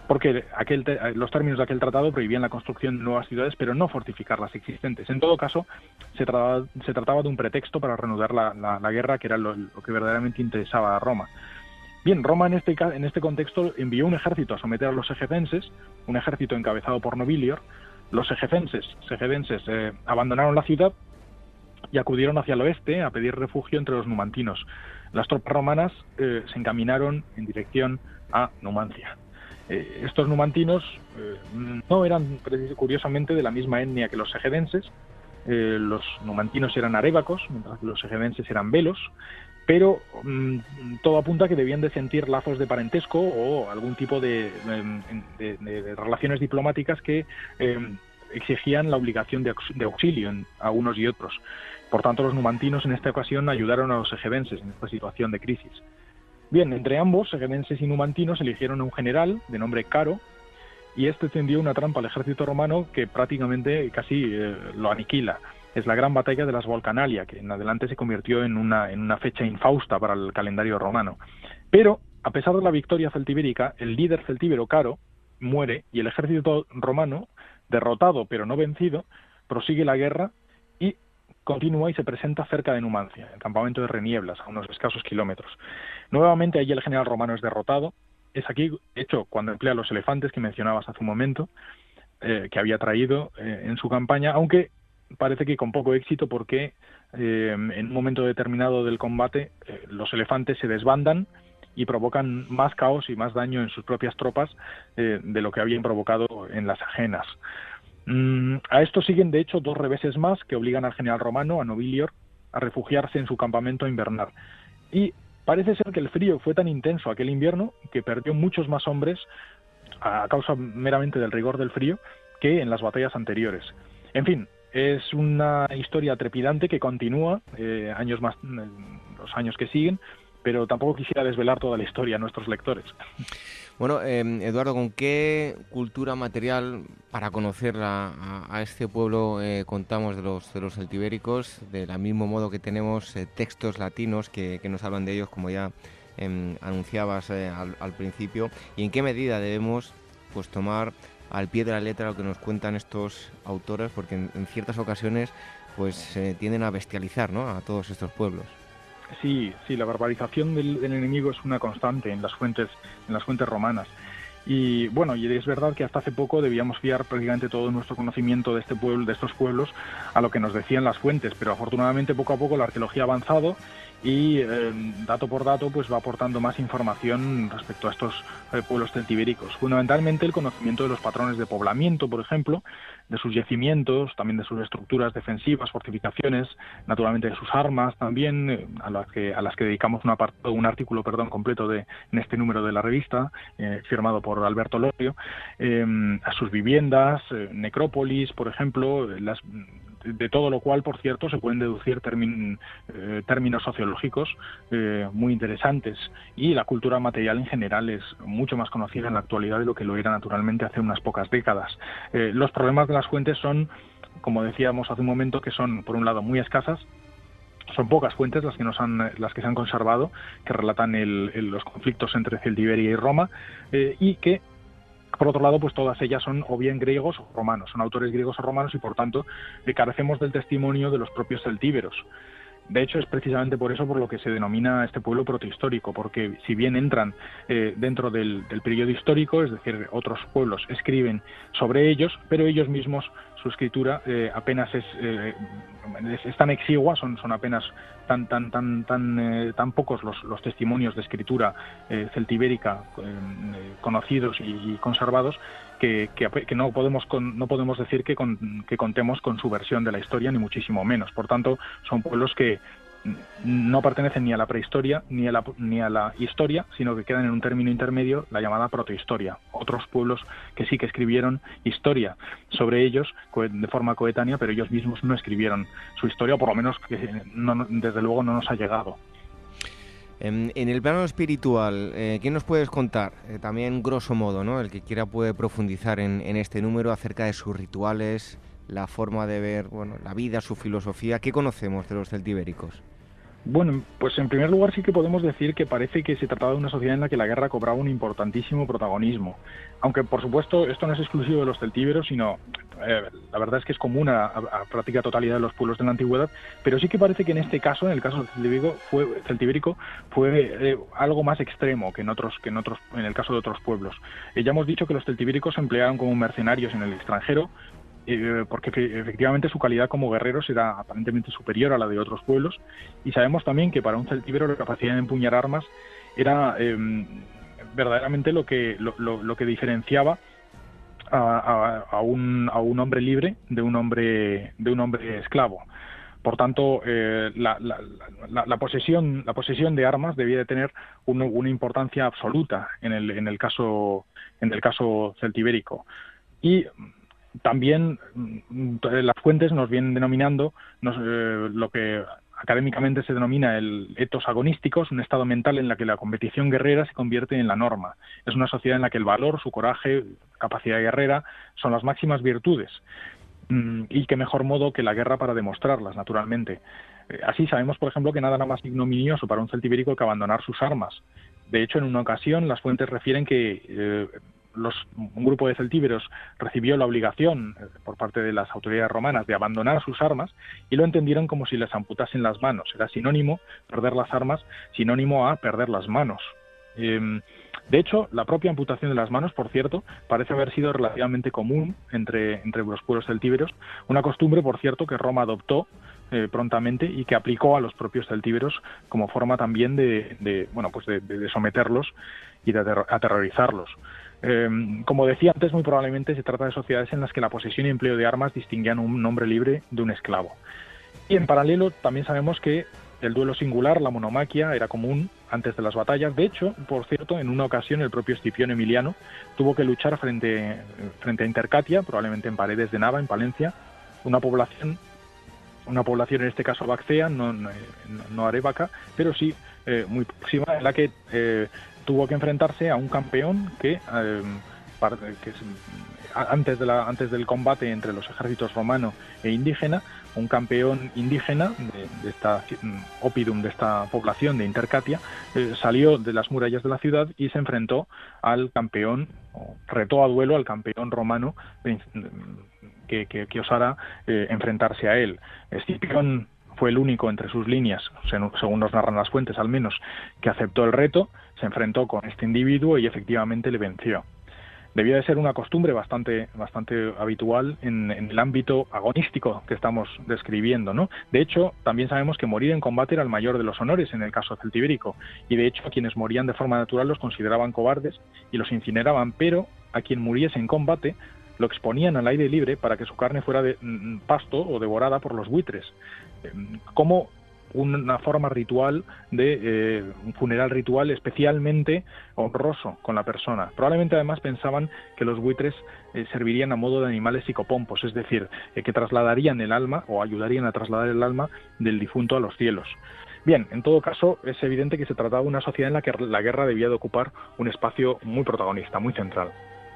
Speaker 7: porque los términos de aquel tratado prohibían la construcción de nuevas ciudades, pero no fortificar las existentes. En todo caso, se trataba de un pretexto para reanudar la guerra, que era lo que verdaderamente interesaba a Roma. Bien, Roma en este contexto envió un ejército a someter a los egecenses, un ejército encabezado por Nobilior. Los egecenses abandonaron la ciudad y acudieron hacia el oeste a pedir refugio entre los numantinos. Las tropas romanas se encaminaron en dirección a Numancia. Estos numantinos no eran, curiosamente, de la misma etnia que los egedenses. Los numantinos eran arébacos, mientras que los egedenses eran velos, pero todo apunta a que debían de sentir lazos de parentesco o algún tipo de relaciones diplomáticas que exigían la obligación de auxilio a unos y otros. Por tanto, los numantinos en esta ocasión ayudaron a los egedenses en esta situación de crisis. Bien, entre ambos, egedenses y numantinos, eligieron a un general de nombre Caro, y este tendió una trampa al ejército romano que prácticamente casi lo aniquila. Es la gran batalla de las Volcanalia, que en adelante se convirtió en una fecha infausta para el calendario romano. Pero, a pesar de la victoria celtibérica, el líder celtíbero Caro muere y el ejército romano, derrotado pero no vencido, prosigue la guerra y continúa y se presenta cerca de Numancia, el campamento de Renieblas, a unos escasos kilómetros. Nuevamente allí el general romano es derrotado. Es aquí, hecho, cuando emplea los elefantes que mencionabas hace un momento, que había traído en su campaña, aunque parece que con poco éxito, porque en un momento determinado del combate los elefantes se desbandan y provocan más caos y más daño en sus propias tropas de lo que habían provocado en las ajenas. A esto siguen, de hecho, 2 reveses más que obligan al general romano, a Nobilior, a refugiarse en su campamento a invernar. Y parece ser que el frío fue tan intenso aquel invierno que perdió muchos más hombres a causa meramente del rigor del frío que en las batallas anteriores. En fin, es una historia trepidante que continúa los años que siguen, pero tampoco quisiera desvelar toda la historia a nuestros lectores.
Speaker 2: Bueno, Eduardo, ¿con qué cultura material para conocer a este pueblo contamos de los celtibéricos? Del mismo modo que tenemos textos latinos que nos hablan de ellos, como ya anunciabas al principio. ¿Y en qué medida debemos tomar al pie de la letra lo que nos cuentan estos autores? Porque en ciertas ocasiones tienden a bestializar, ¿no?, a todos estos pueblos.
Speaker 7: Sí, la barbarización del enemigo es una constante en las fuentes romanas. Y bueno, y es verdad que hasta hace poco debíamos fiar prácticamente todo nuestro conocimiento de estos pueblos a lo que nos decían las fuentes, pero afortunadamente poco a poco la arqueología ha avanzado y dato por dato va aportando más información respecto a estos pueblos celtibéricos. Fundamentalmente el conocimiento de los patrones de poblamiento, por ejemplo, de sus yacimientos, también de sus estructuras defensivas, fortificaciones, naturalmente de sus armas también, a las que dedicamos un artículo completo en este número de la revista, firmado por Alberto Lorio, a sus viviendas, necrópolis, por ejemplo, de todo lo cual, por cierto, se pueden deducir términos sociológicos muy interesantes, y la cultura material en general es mucho más conocida en la actualidad de lo que lo era naturalmente hace unas pocas décadas. Los problemas de las fuentes son, como decíamos hace un momento, que son, por un lado, muy escasas. Son pocas fuentes las que se han conservado, que relatan los conflictos entre Celtiberia y Roma, y que, por otro lado, todas ellas son o bien griegos o romanos, son autores griegos o romanos, y por tanto carecemos del testimonio de los propios celtíberos. De hecho, es precisamente por eso por lo que se denomina este pueblo protohistórico, porque si bien entran dentro del periodo histórico, es decir, otros pueblos escriben sobre ellos, pero ellos mismos, su escritura apenas es tan exigua, son apenas tan pocos los testimonios de escritura celtibérica conocidos y conservados, que no podemos decir que contemos con su versión de la historia, ni muchísimo menos. Por tanto, son pueblos que no pertenecen ni a la prehistoria ni a la historia, sino que quedan en un término intermedio, la llamada protohistoria. Otros pueblos que sí que escribieron historia sobre ellos de forma coetánea, pero ellos mismos no escribieron su historia, o por lo menos que desde luego no nos ha llegado.
Speaker 2: En el plano espiritual, ¿qué nos puedes contar? También, grosso modo, ¿no?, el que quiera puede profundizar en este número acerca de sus rituales, la forma de ver la vida, su filosofía. ¿Qué conocemos de los celtibéricos?
Speaker 7: Bueno, pues en primer lugar sí que podemos decir que parece que se trataba de una sociedad en la que la guerra cobraba un importantísimo protagonismo. Aunque, por supuesto, esto no es exclusivo de los celtíberos, sino la verdad es que es común a práctica totalidad de los pueblos de la antigüedad, pero sí que parece que en este caso, en el caso celtibérico, fue algo más extremo que en el caso de otros pueblos. Ya hemos dicho que los celtibéricos se emplearon como mercenarios en el extranjero, porque efectivamente su calidad como guerreros era aparentemente superior a la de otros pueblos, y sabemos también que para un celtíbero la capacidad de empuñar armas era verdaderamente lo que diferenciaba a un hombre libre de un hombre esclavo. Por tanto, la posesión de armas debía de tener una importancia absoluta en el caso celtibérico. Y también las fuentes nos vienen denominando lo que académicamente se denomina el etos agonístico, es un estado mental en la que la competición guerrera se convierte en la norma. Es una sociedad en la que el valor, su coraje, capacidad guerrera son las máximas virtudes. Y qué mejor modo que la guerra para demostrarlas, naturalmente. Así sabemos, por ejemplo, que nada era más ignominioso para un celtibérico que abandonar sus armas. De hecho, en una ocasión las fuentes refieren que un grupo de celtíberos recibió la obligación por parte de las autoridades romanas de abandonar sus armas y lo entendieron como si les amputasen las manos. Era sinónimo, perder las armas, sinónimo a perder las manos. De hecho, la propia amputación de las manos, por cierto, parece haber sido relativamente común entre los pueblos celtíberos, una costumbre, por cierto, que Roma adoptó prontamente y que aplicó a los propios celtíberos como forma también de someterlos y de aterrorizarlos. Como decía antes, muy probablemente se trata de sociedades en las que la posesión y empleo de armas distinguían un hombre libre de un esclavo. Y en paralelo también sabemos que el duelo singular, la monomaquia, era común antes de las batallas. De hecho, por cierto, en una ocasión el propio Escipión Emiliano tuvo que luchar frente a Intercatia, probablemente en Paredes de Nava, en Palencia, una población en este caso bacea, no arébaca, pero sí muy próxima, en la que tuvo que enfrentarse a un campeón que antes del combate entre los ejércitos romano e indígena, un campeón indígena de esta oppidum, de esta población de Intercatia, salió de las murallas de la ciudad y se enfrentó al campeón, retó a duelo al campeón romano que osara enfrentarse a él. Escipión fue el único entre sus líneas, según nos narran las fuentes al menos, que aceptó el reto, se enfrentó con este individuo y efectivamente le venció. Debía de ser una costumbre bastante habitual en el ámbito agonístico que estamos describiendo, ¿no? De hecho, también sabemos que morir en combate era el mayor de los honores en el caso celtibérico, y de hecho a quienes morían de forma natural los consideraban cobardes y los incineraban, pero a quien muriese en combate lo exponían al aire libre para que su carne fuera de pasto o devorada por los buitres, como una forma ritual de un funeral ritual especialmente honroso con la persona. Probablemente además pensaban que los buitres servirían a modo de animales psicopompos, es decir, que trasladarían el alma o ayudarían a trasladar el alma del difunto a los cielos. Bien, en todo caso es evidente que se trataba de una sociedad en la que la guerra debía de ocupar un espacio muy protagonista, muy central.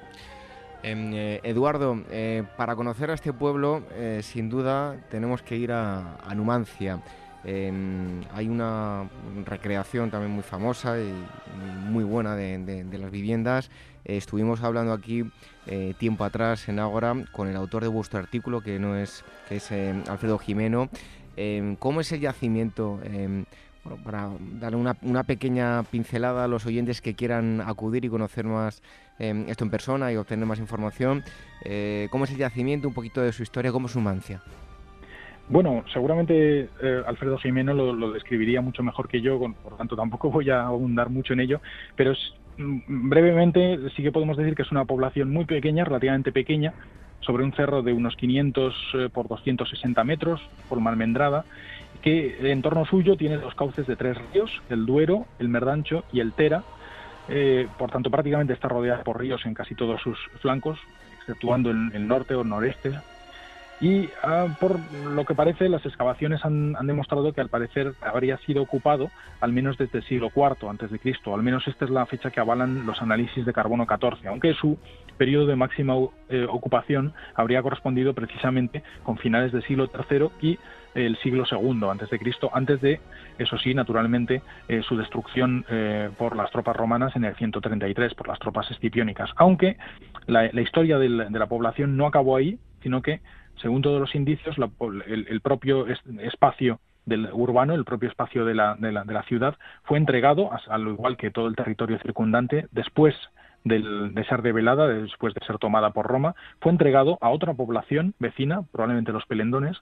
Speaker 2: Eduardo, para conocer a este pueblo, sin duda tenemos que ir a Numancia. Hay una recreación también muy famosa y muy buena de las viviendas. Estuvimos hablando aquí tiempo atrás en Ágora con el autor de vuestro artículo, que es Alfredo Jimeno. ¿Cómo es el yacimiento? Para dar una pequeña pincelada a los oyentes que quieran acudir y conocer más esto en persona y obtener más información. ¿Cómo es el yacimiento? Un poquito de su historia. ¿Cómo es Numancia?
Speaker 7: Bueno, seguramente Alfredo Jimeno lo describiría mucho mejor que yo, por tanto tampoco voy a abundar mucho en ello, pero brevemente sí que podemos decir que es una población muy pequeña, relativamente pequeña, sobre un cerro de unos 500 por 260 metros, forma almendrada, que en torno suyo tiene los cauces de 3 ríos, el Duero, el Merdancho y el Tera. Por tanto prácticamente está rodeada por ríos en casi todos sus flancos, exceptuando el norte o noreste. Y por lo que parece, las excavaciones han demostrado que al parecer habría sido ocupado al menos desde el siglo IV a.C., al menos esta es la fecha que avalan los análisis de carbono 14, aunque su periodo de máxima ocupación habría correspondido precisamente con finales del siglo III y el siglo II a.C., antes de, eso sí, naturalmente, su destrucción por las tropas romanas en el 133, por las tropas escipiónicas. Aunque la historia de la población no acabó ahí, sino que, según todos los indicios, el propio espacio del urbano, el propio espacio de la ciudad, fue entregado, al igual que todo el territorio circundante, después de ser debelada, después de ser tomada por Roma, fue entregado a otra población vecina, probablemente los pelendones,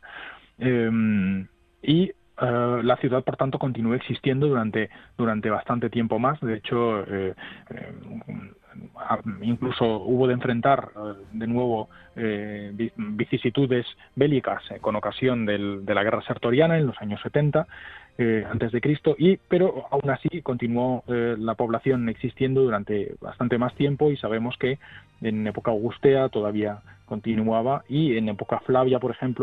Speaker 7: y la ciudad, por tanto, continuó existiendo durante bastante tiempo más. De hecho, incluso hubo de enfrentar de nuevo vicisitudes bélicas con ocasión de la guerra sertoriana en los años 70 antes de Cristo, pero aún así continuó la población existiendo durante bastante más tiempo, y sabemos que en época augustea todavía continuaba, y en época Flavia, por ejemplo,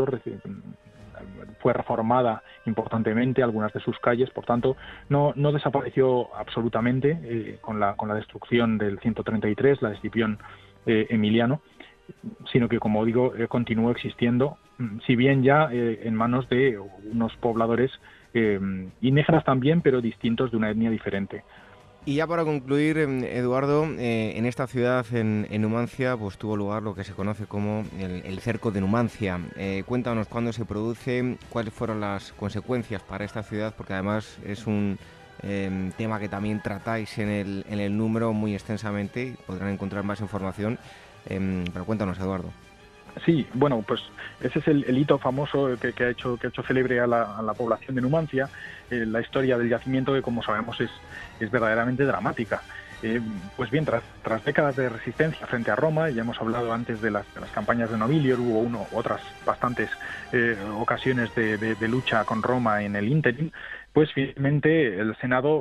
Speaker 7: fue reformada importantemente algunas de sus calles. Por tanto, no desapareció absolutamente con la destrucción del 133, la de Escipión Emiliano, sino que, como digo, continuó existiendo, si bien ya en manos de unos pobladores indígenas también, pero distintos, de una etnia diferente.
Speaker 2: Y ya para concluir, Eduardo, en esta ciudad, en Numancia, pues tuvo lugar lo que se conoce como el cerco de Numancia. Cuéntanos cuándo se produce, cuáles fueron las consecuencias para esta ciudad, porque además es un tema que también tratáis en el número muy extensamente, y podrán encontrar más información, pero cuéntanos, Eduardo.
Speaker 7: Sí, bueno, pues ese es el hito famoso que ha hecho célebre a la población de Numancia, la historia del yacimiento, que, como sabemos, es verdaderamente dramática. Pues bien, tras décadas de resistencia frente a Roma, ya hemos hablado antes de las campañas de Nobilior, hubo otras bastantes ocasiones de lucha con Roma en el ínterin, pues finalmente el Senado,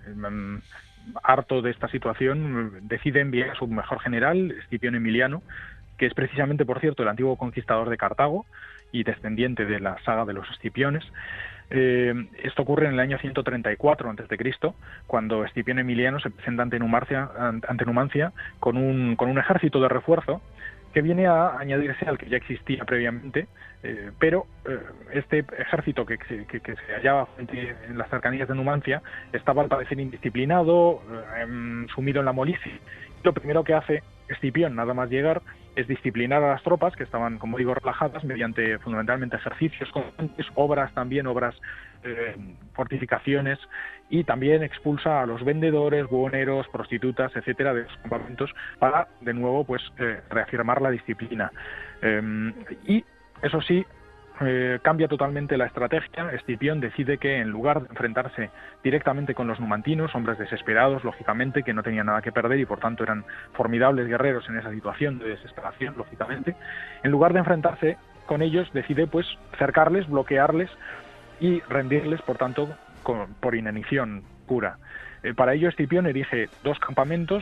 Speaker 7: harto de esta situación, decide enviar a su mejor general, Escipión Emiliano, que es precisamente, por cierto, el antiguo conquistador de Cartago y descendiente de la saga de los Escipiones. Esto ocurre en el año 134 a.C., cuando Escipión Emiliano se presenta ante Numancia con un ejército de refuerzo que viene a añadirse al que ya existía previamente, pero este ejército que se hallaba en las cercanías de Numancia estaba, al parecer, indisciplinado, sumido en la molicie. Lo primero que hace Escipión, nada más llegar, es disciplinar a las tropas, que estaban, como digo, relajadas, mediante fundamentalmente ejercicios constantes, obras, fortificaciones, y también expulsa a los vendedores, buhoneros, prostitutas, etcétera, de los campamentos, para, de nuevo, pues reafirmar la disciplina. Y, eso sí, cambia totalmente la estrategia. Escipión decide que, en lugar de enfrentarse directamente con los numantinos, hombres desesperados, lógicamente, que no tenían nada que perder y por tanto eran formidables guerreros en esa situación de desesperación, lógicamente, en lugar de enfrentarse con ellos, decide pues cercarles, bloquearles y rendirles, por tanto, por inanición pura. Para ello, Escipión erige 2 campamentos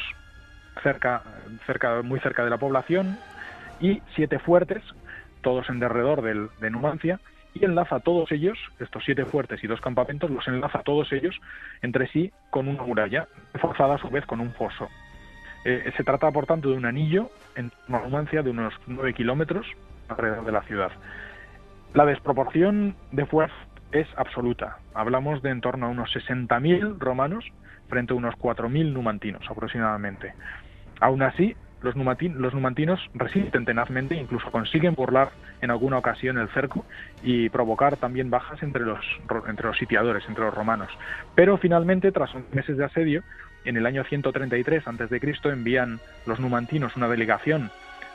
Speaker 7: muy cerca de la población y 7 fuertes, todos en derredor de Numancia, y enlaza todos ellos, estos 7 fuertes y 2 campamentos, los enlaza todos ellos entre sí con una muralla, reforzada a su vez con un foso. Se trata, por tanto, de un anillo en Numancia de unos 9 kilómetros alrededor de la ciudad. La desproporción de fuerza es absoluta. Hablamos de en torno a unos 60.000 romanos frente a unos 4.000 numantinos aproximadamente. Aún así, los numantinos resisten tenazmente, incluso consiguen burlar en alguna ocasión el cerco y provocar también bajas entre los sitiadores, entre los romanos. Pero finalmente, tras 11 meses de asedio, en el año 133 a.C., envían los numantinos una delegación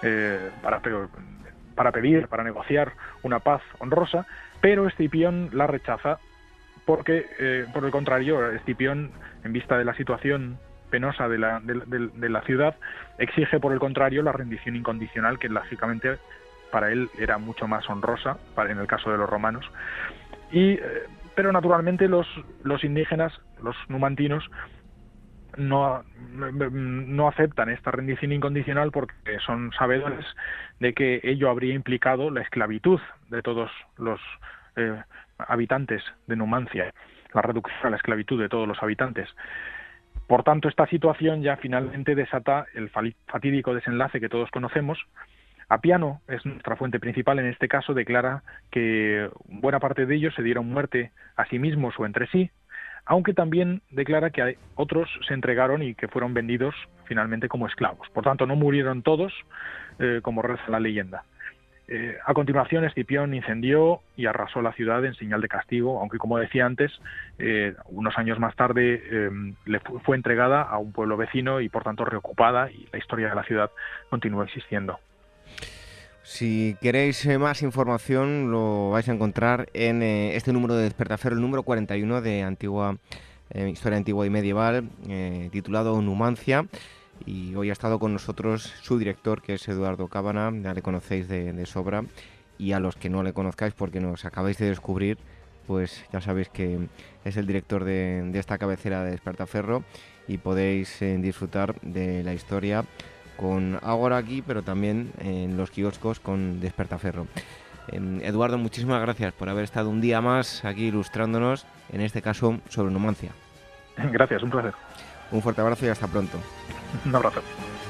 Speaker 7: para negociar una paz honrosa, pero Escipión la rechaza porque, por el contrario, Escipión, en vista de la situación penosa de la ciudad, exige, por el contrario, la rendición incondicional, que lógicamente para él era mucho más honrosa en el caso de los romanos. Pero naturalmente los indígenas, los numantinos, no aceptan esta rendición incondicional porque son sabedores de que ello habría implicado la esclavitud de todos los habitantes de Numancia, la reducción a la esclavitud de todos los habitantes. Por tanto, esta situación ya finalmente desata el fatídico desenlace que todos conocemos. Apiano, es nuestra fuente principal en este caso, declara que buena parte de ellos se dieron muerte a sí mismos o entre sí, aunque también declara que otros se entregaron y que fueron vendidos finalmente como esclavos. Por tanto, no murieron todos, como reza la leyenda. A continuación, Escipión incendió y arrasó la ciudad en señal de castigo, aunque, como decía antes, unos años más tarde le fue entregada a un pueblo vecino y, por tanto, reocupada, y la historia de la ciudad continúa existiendo.
Speaker 2: Si queréis más información, lo vais a encontrar en este número de Despertaferro, el número 41 de Historia Antigua y Medieval, titulado Numancia. Y hoy ha estado con nosotros su director, que es Eduardo Cábana, ya le conocéis de sobra, y a los que no le conozcáis porque nos acabáis de descubrir, pues ya sabéis que es el director de esta cabecera de Despertaferro y podéis disfrutar de la historia con Ágora aquí, pero también en los kioscos con Despertaferro. Eduardo, muchísimas gracias por haber estado un día más aquí ilustrándonos, en este caso sobre Numancia.
Speaker 7: Gracias, un placer.
Speaker 2: Un fuerte abrazo y hasta pronto.
Speaker 7: Un abrazo.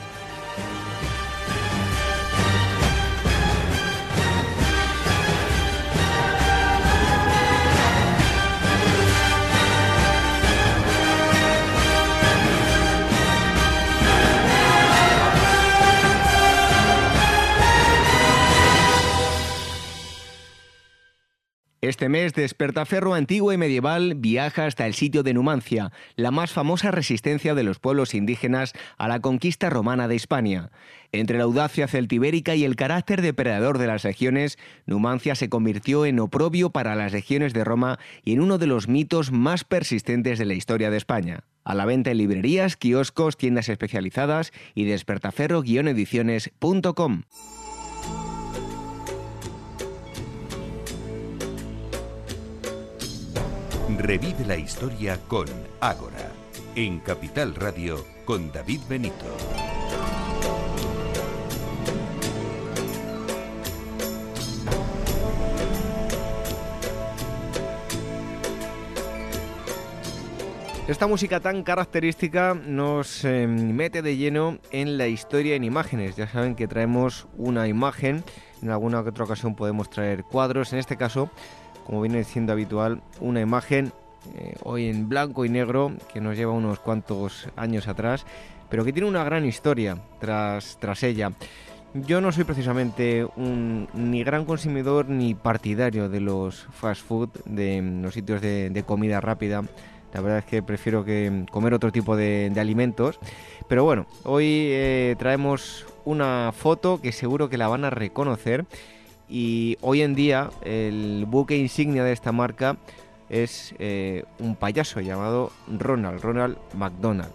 Speaker 2: Este mes, Despertaferro Antiguo y Medieval viaja hasta el sitio de Numancia, la más famosa resistencia de los pueblos indígenas a la conquista romana de Hispania. Entre la audacia celtibérica y el carácter depredador de las legiones, Numancia se convirtió en oprobio para las legiones de Roma y en uno de los mitos más persistentes de la historia de España. A la venta en librerías, kioscos, tiendas especializadas y despertaferro-ediciones.com.
Speaker 1: Revive la historia con Ágora, en Capital Radio con David Benito.
Speaker 2: Esta música tan característica nos mete de lleno en la historia en imágenes. Ya saben que traemos una imagen, en alguna que otra ocasión podemos traer cuadros, en este caso, como viene siendo habitual, una imagen hoy en blanco y negro que nos lleva unos cuantos años atrás, pero que tiene una gran historia tras ella. Yo no soy precisamente ni gran consumidor ni partidario de los fast food, de los sitios de comida rápida. La verdad es que prefiero comer otro tipo de alimentos. Pero bueno, hoy traemos una foto que seguro que la van a reconocer. Y hoy en día el buque insignia de esta marca es un payaso llamado Ronald McDonald.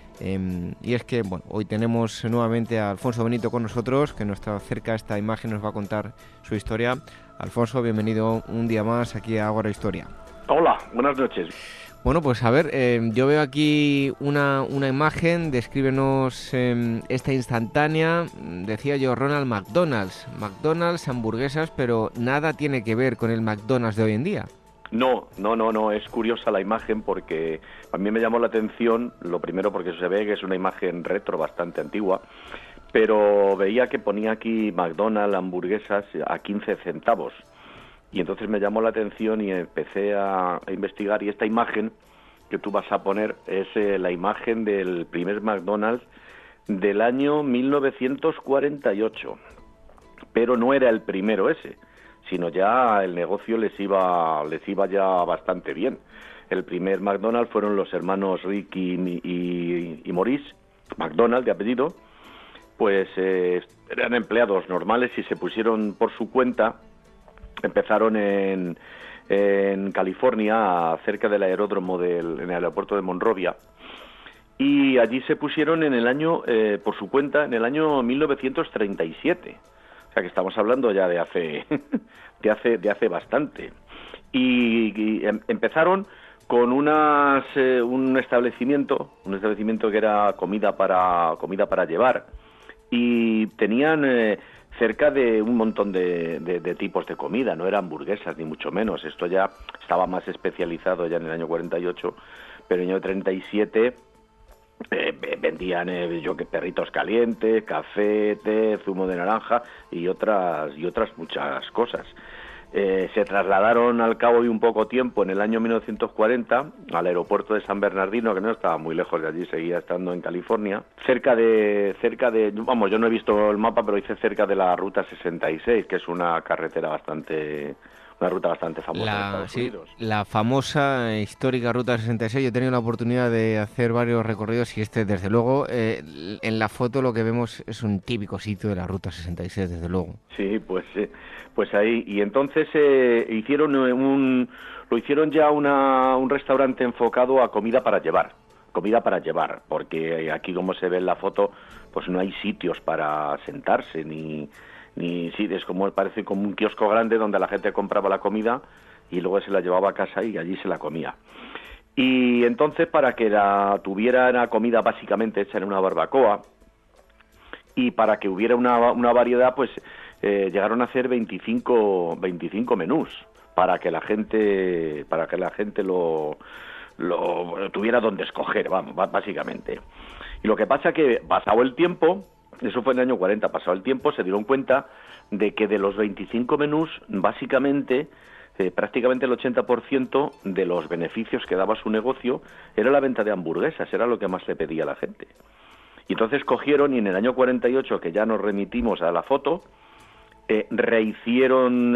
Speaker 2: Y es que bueno, hoy tenemos nuevamente a Alfonso Benito con nosotros, que nos está cerca. Esta imagen nos va a contar su historia. Alfonso, bienvenido un día más aquí a Ágora Historia.
Speaker 8: Hola, buenas noches.
Speaker 2: Bueno, pues a ver, yo veo aquí una imagen, descríbenos esta instantánea. Decía yo Ronald McDonald's, hamburguesas, pero nada tiene que ver con el McDonald's de hoy en día.
Speaker 8: No, es curiosa la imagen porque a mí me llamó la atención, lo primero porque se ve que es una imagen retro bastante antigua, pero veía que ponía aquí McDonald's hamburguesas a 15 centavos. Y entonces me llamó la atención y empecé a investigar, y esta imagen que tú vas a poner es la imagen del primer McDonald's del año 1948. Pero no era el primero ese, sino ya el negocio les iba ya bastante bien. El primer McDonald's fueron los hermanos Rick y Maurice McDonald, de apellido, pues eran empleados normales y se pusieron por su cuenta. Empezaron en California, cerca del aeródromo en el aeropuerto de Monrovia, y allí se pusieron en el año, por su cuenta, en el año 1937. O sea que estamos hablando ya de hace bastante. Y empezaron con un establecimiento que era comida para llevar, y tenían cerca de un montón de tipos de comida, no eran hamburguesas ni mucho menos, esto ya estaba más especializado ya en el año 48, pero en el año 37 vendían perritos calientes, café, té, zumo de naranja y otras muchas cosas. Se trasladaron al cabo de un poco tiempo, en el año 1940, al aeropuerto de San Bernardino, que no estaba muy lejos de allí, seguía estando en California, cerca de, vamos, yo no he visto el mapa, pero dice cerca de la Ruta 66, que es una ruta bastante famosa en Estados Unidos.
Speaker 2: La famosa histórica Ruta 66. Yo he tenido la oportunidad de hacer varios recorridos y desde luego, en la foto lo que vemos es un típico sitio de la Ruta 66, desde luego.
Speaker 8: Sí, pues ahí. Y entonces lo hicieron ya un restaurante enfocado a comida para llevar, porque aquí, como se ve en la foto, pues no hay sitios para sentarse ni sí, parece como un kiosco grande donde la gente compraba la comida y luego se la llevaba a casa y allí se la comía. Y entonces, para que tuviera la comida básicamente hecha en una barbacoa y para que hubiera una variedad, pues llegaron a hacer 25 menús para que la gente lo tuviera donde escoger, vamos, básicamente. Y lo que pasa que, pasado el tiempo, eso fue en el año 40, pasado el tiempo, se dieron cuenta de que de los 25 menús, básicamente, prácticamente el 80% de los beneficios que daba su negocio era la venta de hamburguesas, era lo que más le pedía a la gente. Y entonces cogieron, y en el año 48, que ya nos remitimos a la foto, rehicieron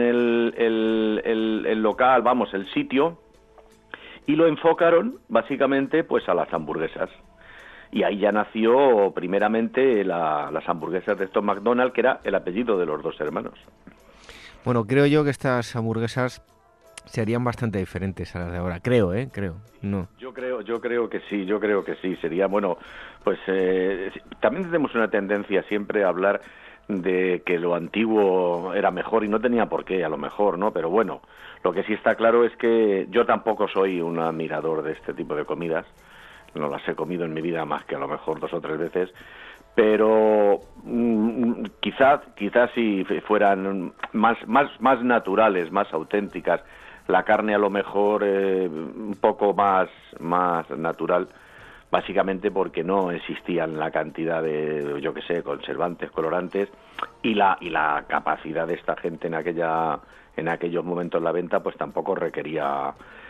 Speaker 8: el local, vamos, el sitio, y lo enfocaron, básicamente, pues a las hamburguesas. Y ahí ya nació primeramente las hamburguesas de estos McDonald's, que era el apellido de los dos hermanos.
Speaker 2: Bueno, creo yo que estas hamburguesas serían bastante diferentes a las de ahora. Creo, no.
Speaker 8: Yo creo que sí. Sería, bueno, pues también tenemos una tendencia siempre a hablar de que lo antiguo era mejor y no tenía por qué, a lo mejor, ¿no? Pero bueno, lo que sí está claro es que yo tampoco soy un admirador de este tipo de comidas. No las he comido en mi vida más que a lo mejor 2 o 3 veces, pero quizás si fueran más naturales, más auténticas, la carne a lo mejor un poco más natural, básicamente porque no existían la cantidad de, yo qué sé, conservantes, colorantes, y la capacidad de esta gente en aquellos momentos la venta, pues tampoco requería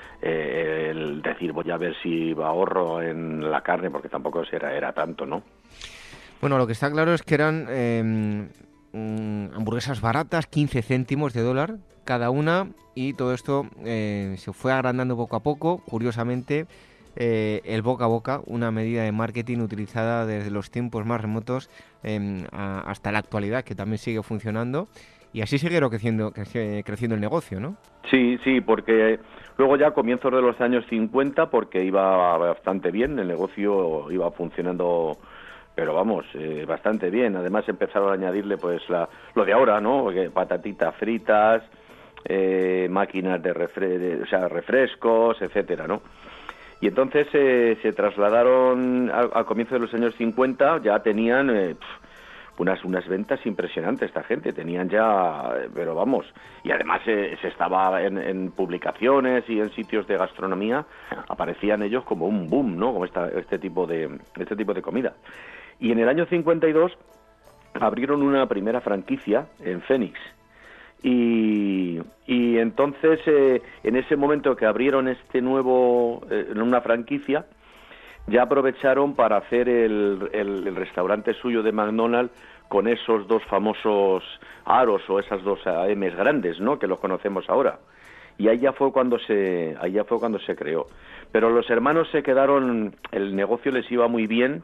Speaker 8: el decir voy a ver si ahorro en la carne, porque tampoco era tanto, ¿no?
Speaker 2: Bueno, lo que está claro es que eran hamburguesas baratas, 15 céntimos de dólar cada una, y todo esto se fue agrandando poco a poco. Curiosamente, el boca a boca, una medida de marketing utilizada desde los tiempos más remotos hasta la actualidad, que también sigue funcionando, y así sigue creciendo el negocio, ¿no?
Speaker 8: Sí, porque luego ya a comienzos de los años 50, porque iba bastante bien, el negocio iba funcionando, pero vamos, bastante bien. Además empezaron a añadirle pues lo de ahora, ¿no? Patatitas fritas, máquinas de refrescos, etcétera, ¿no? Y entonces se trasladaron al comienzo de los años 50, ya tenían unas ventas impresionantes esta gente, tenían ya, pero vamos, y además se estaba en publicaciones y en sitios de gastronomía, aparecían ellos como un boom, ¿no? Como este tipo de comida. Y en el año 52 abrieron una primera franquicia en Phoenix. Y entonces, en ese momento que abrieron una franquicia, ya aprovecharon para hacer el restaurante suyo de McDonald's con esos 2 famosos aros o esas 2 AMs grandes, ¿no? Que los conocemos ahora. Y ahí ya fue cuando se creó. Pero los hermanos se quedaron, el negocio les iba muy bien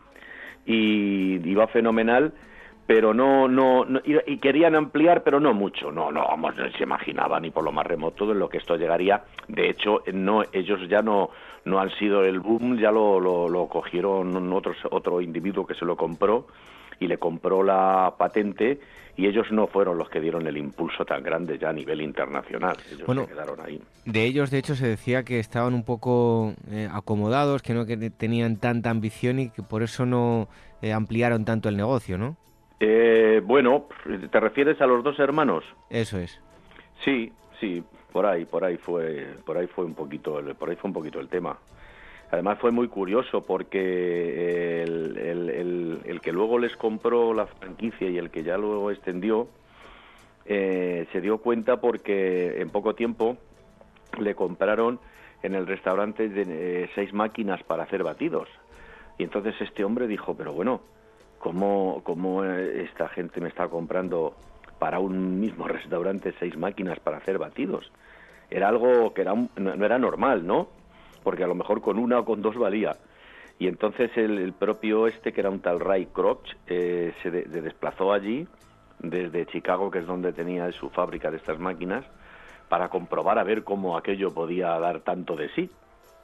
Speaker 8: y iba fenomenal, pero no y querían ampliar, pero no mucho, no se imaginaban ni por lo más remoto de lo que esto llegaría. De hecho, ellos ya no han sido el boom, ya lo cogieron otro individuo que se lo compró, y le compró la patente, y ellos no fueron los que dieron el impulso tan grande ya a nivel internacional. Ellos se quedaron ahí.
Speaker 2: De ellos, de hecho, se decía que estaban un poco acomodados, que no que tenían tanta ambición y que por eso no ampliaron tanto el negocio, ¿no?
Speaker 8: Bueno, ¿te refieres a los dos hermanos?
Speaker 2: Eso es.
Speaker 8: Sí, por ahí fue un poquito el tema. Además fue muy curioso porque el que luego les compró la franquicia y el que ya luego extendió se dio cuenta porque en poco tiempo le compraron en el restaurante 6 máquinas para hacer batidos. Y entonces este hombre dijo, pero bueno, ¿cómo esta gente me está comprando para un mismo restaurante 6 máquinas para hacer batidos? Era algo que no era normal, ¿no? Porque a lo mejor con una o con 2 valía. Y entonces el propio que era un tal Ray Kroc, se desplazó allí, desde Chicago, que es donde tenía su fábrica de estas máquinas, para comprobar a ver cómo aquello podía dar tanto de sí.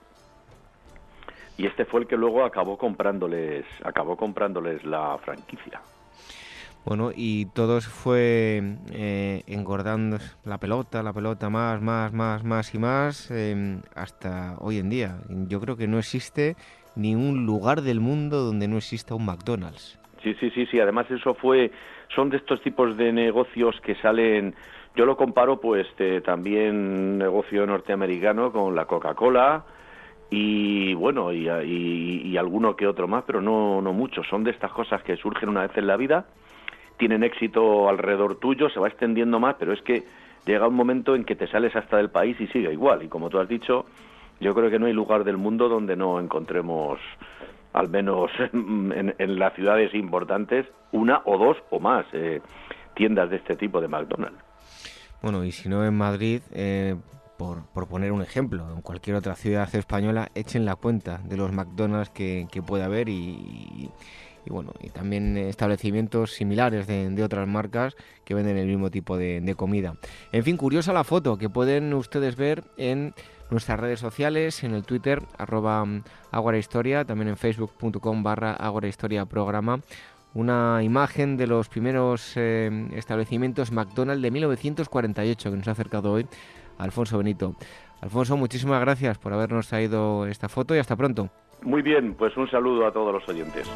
Speaker 8: Y fue el que luego acabó comprándoles la franquicia.
Speaker 2: Bueno, y todos fue engordando la pelota más y más hasta hoy en día. Yo creo que no existe ni un lugar del mundo donde no exista un McDonald's.
Speaker 8: Sí. Además son de estos tipos de negocios que salen. Yo lo comparo, también negocio norteamericano con la Coca-Cola. Y bueno, y alguno que otro más, pero no mucho. Son de estas cosas que surgen una vez en la vida, tienen éxito alrededor tuyo, se va extendiendo más, pero es que llega un momento en que te sales hasta del país y sigue igual. Y como tú has dicho, yo creo que no hay lugar del mundo donde no encontremos, al menos en las ciudades importantes, 1 o 2 o más tiendas de este tipo de McDonald's.
Speaker 2: Bueno, y si no en Madrid, por poner un ejemplo, en cualquier otra ciudad española, echen la cuenta de los McDonald's que puede haber y bueno, y también establecimientos similares de otras marcas que venden el mismo tipo de comida. En fin, curiosa la foto que pueden ustedes ver en nuestras redes sociales, en el Twitter, @agorahistoria, también en facebook.com/agorahistoriaprograma, una imagen de los primeros establecimientos McDonald's de 1948 que nos ha acercado hoy Alfonso Benito. Alfonso, muchísimas gracias por habernos traído esta foto y hasta pronto.
Speaker 8: Muy bien, pues un saludo a todos los oyentes.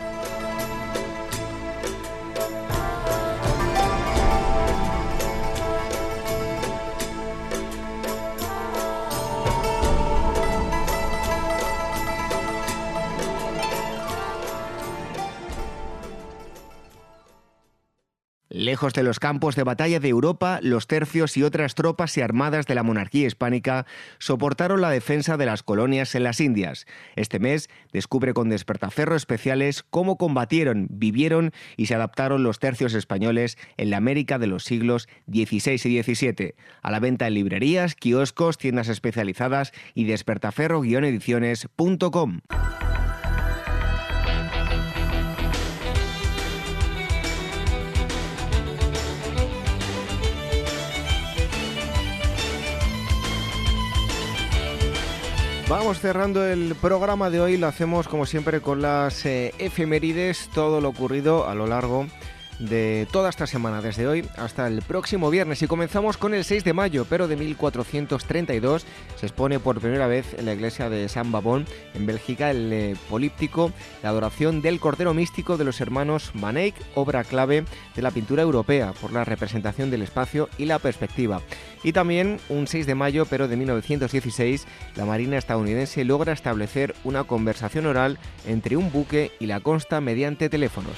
Speaker 2: Lejos de los campos de batalla de Europa, los tercios y otras tropas y armadas de la monarquía hispánica soportaron la defensa de las colonias en las Indias. Este mes descubre con despertaferros especiales cómo combatieron, vivieron y se adaptaron los tercios españoles en la América de los siglos XVI y XVII. A la venta en librerías, kioscos, tiendas especializadas y despertaferro-ediciones.com. Vamos cerrando el programa de hoy, lo hacemos como siempre con las efemérides, todo lo ocurrido a lo largo de toda esta semana, desde hoy hasta el próximo viernes. Y comenzamos con el 6 de mayo, pero de 1432, se expone por primera vez en la iglesia de San Babón, en Bélgica, el políptico, la adoración del Cordero Místico de los hermanos Van Eyck, obra clave de la pintura europea por la representación del espacio y la perspectiva. Y también un 6 de mayo, pero de 1916, la Marina estadounidense logra establecer una conversación oral entre un buque y la costa mediante teléfonos.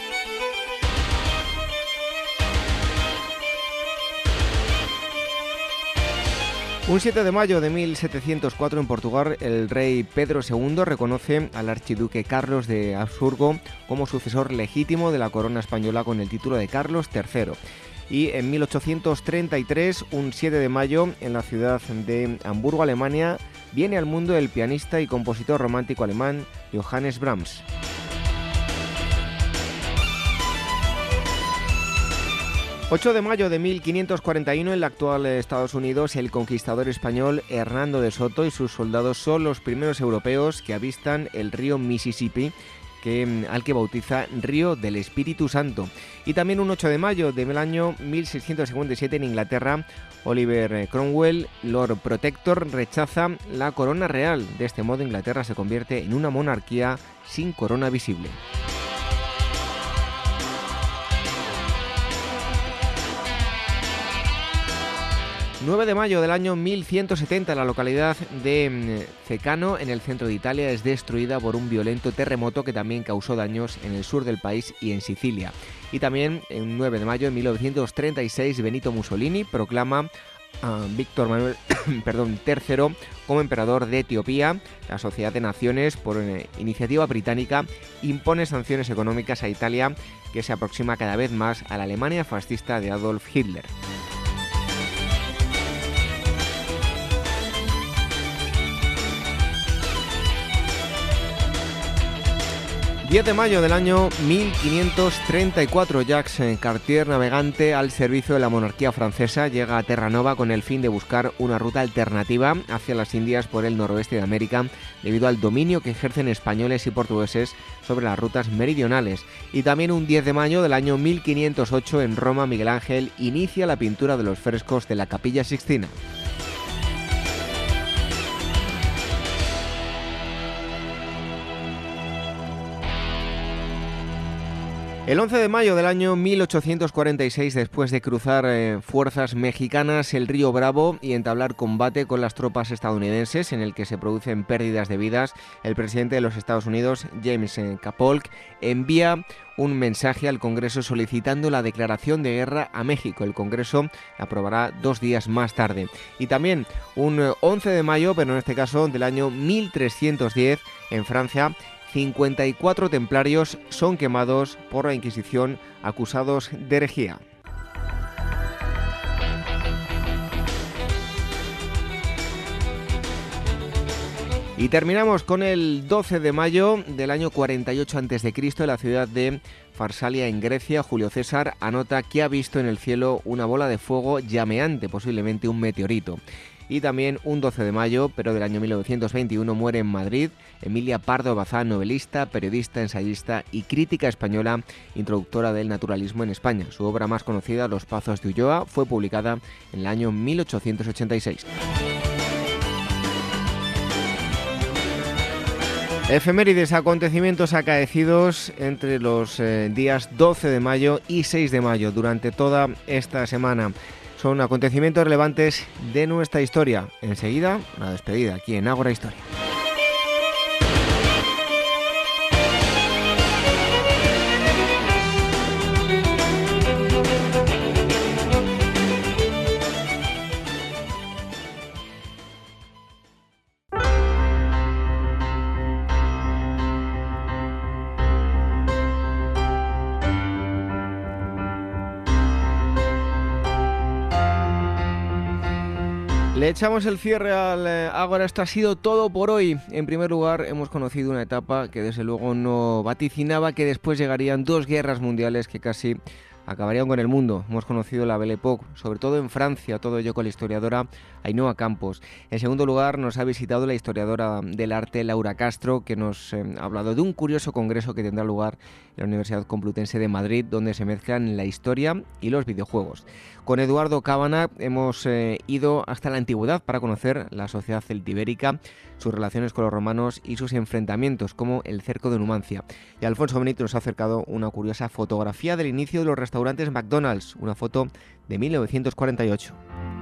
Speaker 2: Un 7 de mayo de 1704 en Portugal, el rey Pedro II reconoce al archiduque Carlos de Habsburgo como sucesor legítimo de la corona española con el título de Carlos III. Y en 1833, un 7 de mayo, en la ciudad de Hamburgo, Alemania, viene al mundo el pianista y compositor romántico alemán Johannes Brahms. El 8 de mayo de 1541, en el actual Estados Unidos, el conquistador español Hernando de Soto y sus soldados son los primeros europeos que avistan el río Mississippi al que bautiza Río del Espíritu Santo. Y también un 8 de mayo del año 1657 en Inglaterra, Oliver Cromwell, Lord Protector, rechaza la corona real. De este modo, Inglaterra se convierte en una monarquía sin corona visible. 9 de mayo del año 1170, la localidad de Cecano, en el centro de Italia, es destruida por un violento terremoto que también causó daños en el sur del país y en Sicilia. Y también, el 9 de mayo de 1936, Benito Mussolini proclama a Víctor Manuel III como emperador de Etiopía. La Sociedad de Naciones, por iniciativa británica, impone sanciones económicas a Italia, que se aproxima cada vez más a la Alemania fascista de Adolf Hitler. 10 de mayo del año 1534, Jacques Cartier, navegante al servicio de la monarquía francesa, llega a Terranova con el fin de buscar una ruta alternativa hacia las Indias por el noroeste de América, debido al dominio que ejercen españoles y portugueses sobre las rutas meridionales. Y también un 10 de mayo del año 1508, en Roma, Miguel Ángel inicia la pintura de los frescos de la Capilla Sixtina. El 11 de mayo del año 1846, después de cruzar fuerzas mexicanas el río Bravo y entablar combate con las tropas estadounidenses, en el que se producen pérdidas de vidas, el presidente de los Estados Unidos, James K. Polk, envía un mensaje al Congreso solicitando la declaración de guerra a México. El Congreso la aprobará 2 días más tarde. Y también un 11 de mayo, pero en este caso del año 1310, en Francia, 54 templarios son quemados por la Inquisición, acusados de herejía. Y terminamos con el 12 de mayo del año 48 a.C., en la ciudad de Farsalia, en Grecia. Julio César anota que ha visto en el cielo una bola de fuego llameante, posiblemente un meteorito. Y también un 12 de mayo, pero del año 1921, muere en Madrid Emilia Pardo Bazán, novelista, periodista, ensayista y crítica española, introductora del naturalismo en España. Su obra más conocida, Los Pazos de Ulloa, fue publicada en el año 1886. Efemérides, acontecimientos acaecidos entre los días 12 de mayo y 6 de mayo durante toda esta semana. Son acontecimientos relevantes de nuestra historia. Enseguida, una despedida aquí en Ágora Historia. Le echamos el cierre al Ágora. Esto ha sido todo por hoy. En primer lugar, hemos conocido una etapa que desde luego no vaticinaba que después llegarían 2 guerras mundiales que casi acabarían con el mundo. Hemos conocido la Belle Époque, sobre todo en Francia, todo ello con la historiadora Ainhoa Campos. En segundo lugar, nos ha visitado la historiadora del arte Laura Castro, que nos ha hablado de un curioso congreso que tendrá lugar en la Universidad Complutense de Madrid, donde se mezclan la historia y los videojuegos. Con Eduardo Cábana hemos ido hasta la antigüedad para conocer la sociedad celtibérica, sus relaciones con los romanos y sus enfrentamientos, como el cerco de Numancia. Y Alfonso Benito nos ha acercado una curiosa fotografía del inicio de los restaurantes McDonald's, una foto de 1948.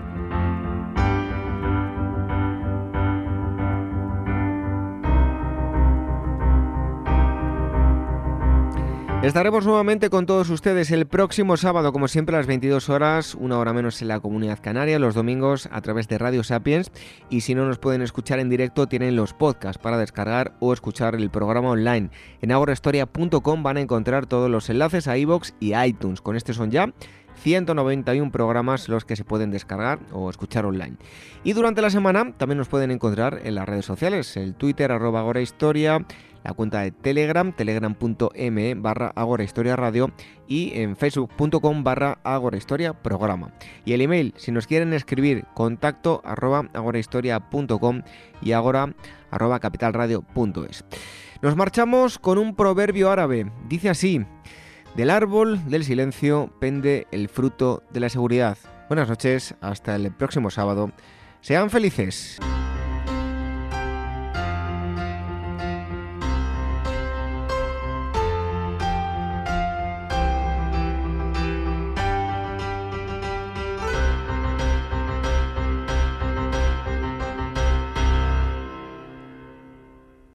Speaker 2: Estaremos nuevamente con todos ustedes el próximo sábado, como siempre, a las 22 horas, 1 hora menos en la Comunidad Canaria, los domingos a través de Radio Sapiens. Y si no nos pueden escuchar en directo, tienen los podcasts para descargar o escuchar el programa online. En agorahistoria.com van a encontrar todos los enlaces a iVoox y a iTunes. Con este son ya 191 programas los que se pueden descargar o escuchar online. Y durante la semana también nos pueden encontrar en las redes sociales, el Twitter @agorahistoria, la cuenta de Telegram, telegram.me/agorahistoriaradio y en facebook.com/agorahistoriaprograma. Y el email, si nos quieren escribir, contacto @agorahistoria.com y agora@capitalradio.es. Nos marchamos con un proverbio árabe. Dice así: del árbol del silencio pende el fruto de la seguridad. Buenas noches, hasta el próximo sábado. Sean felices.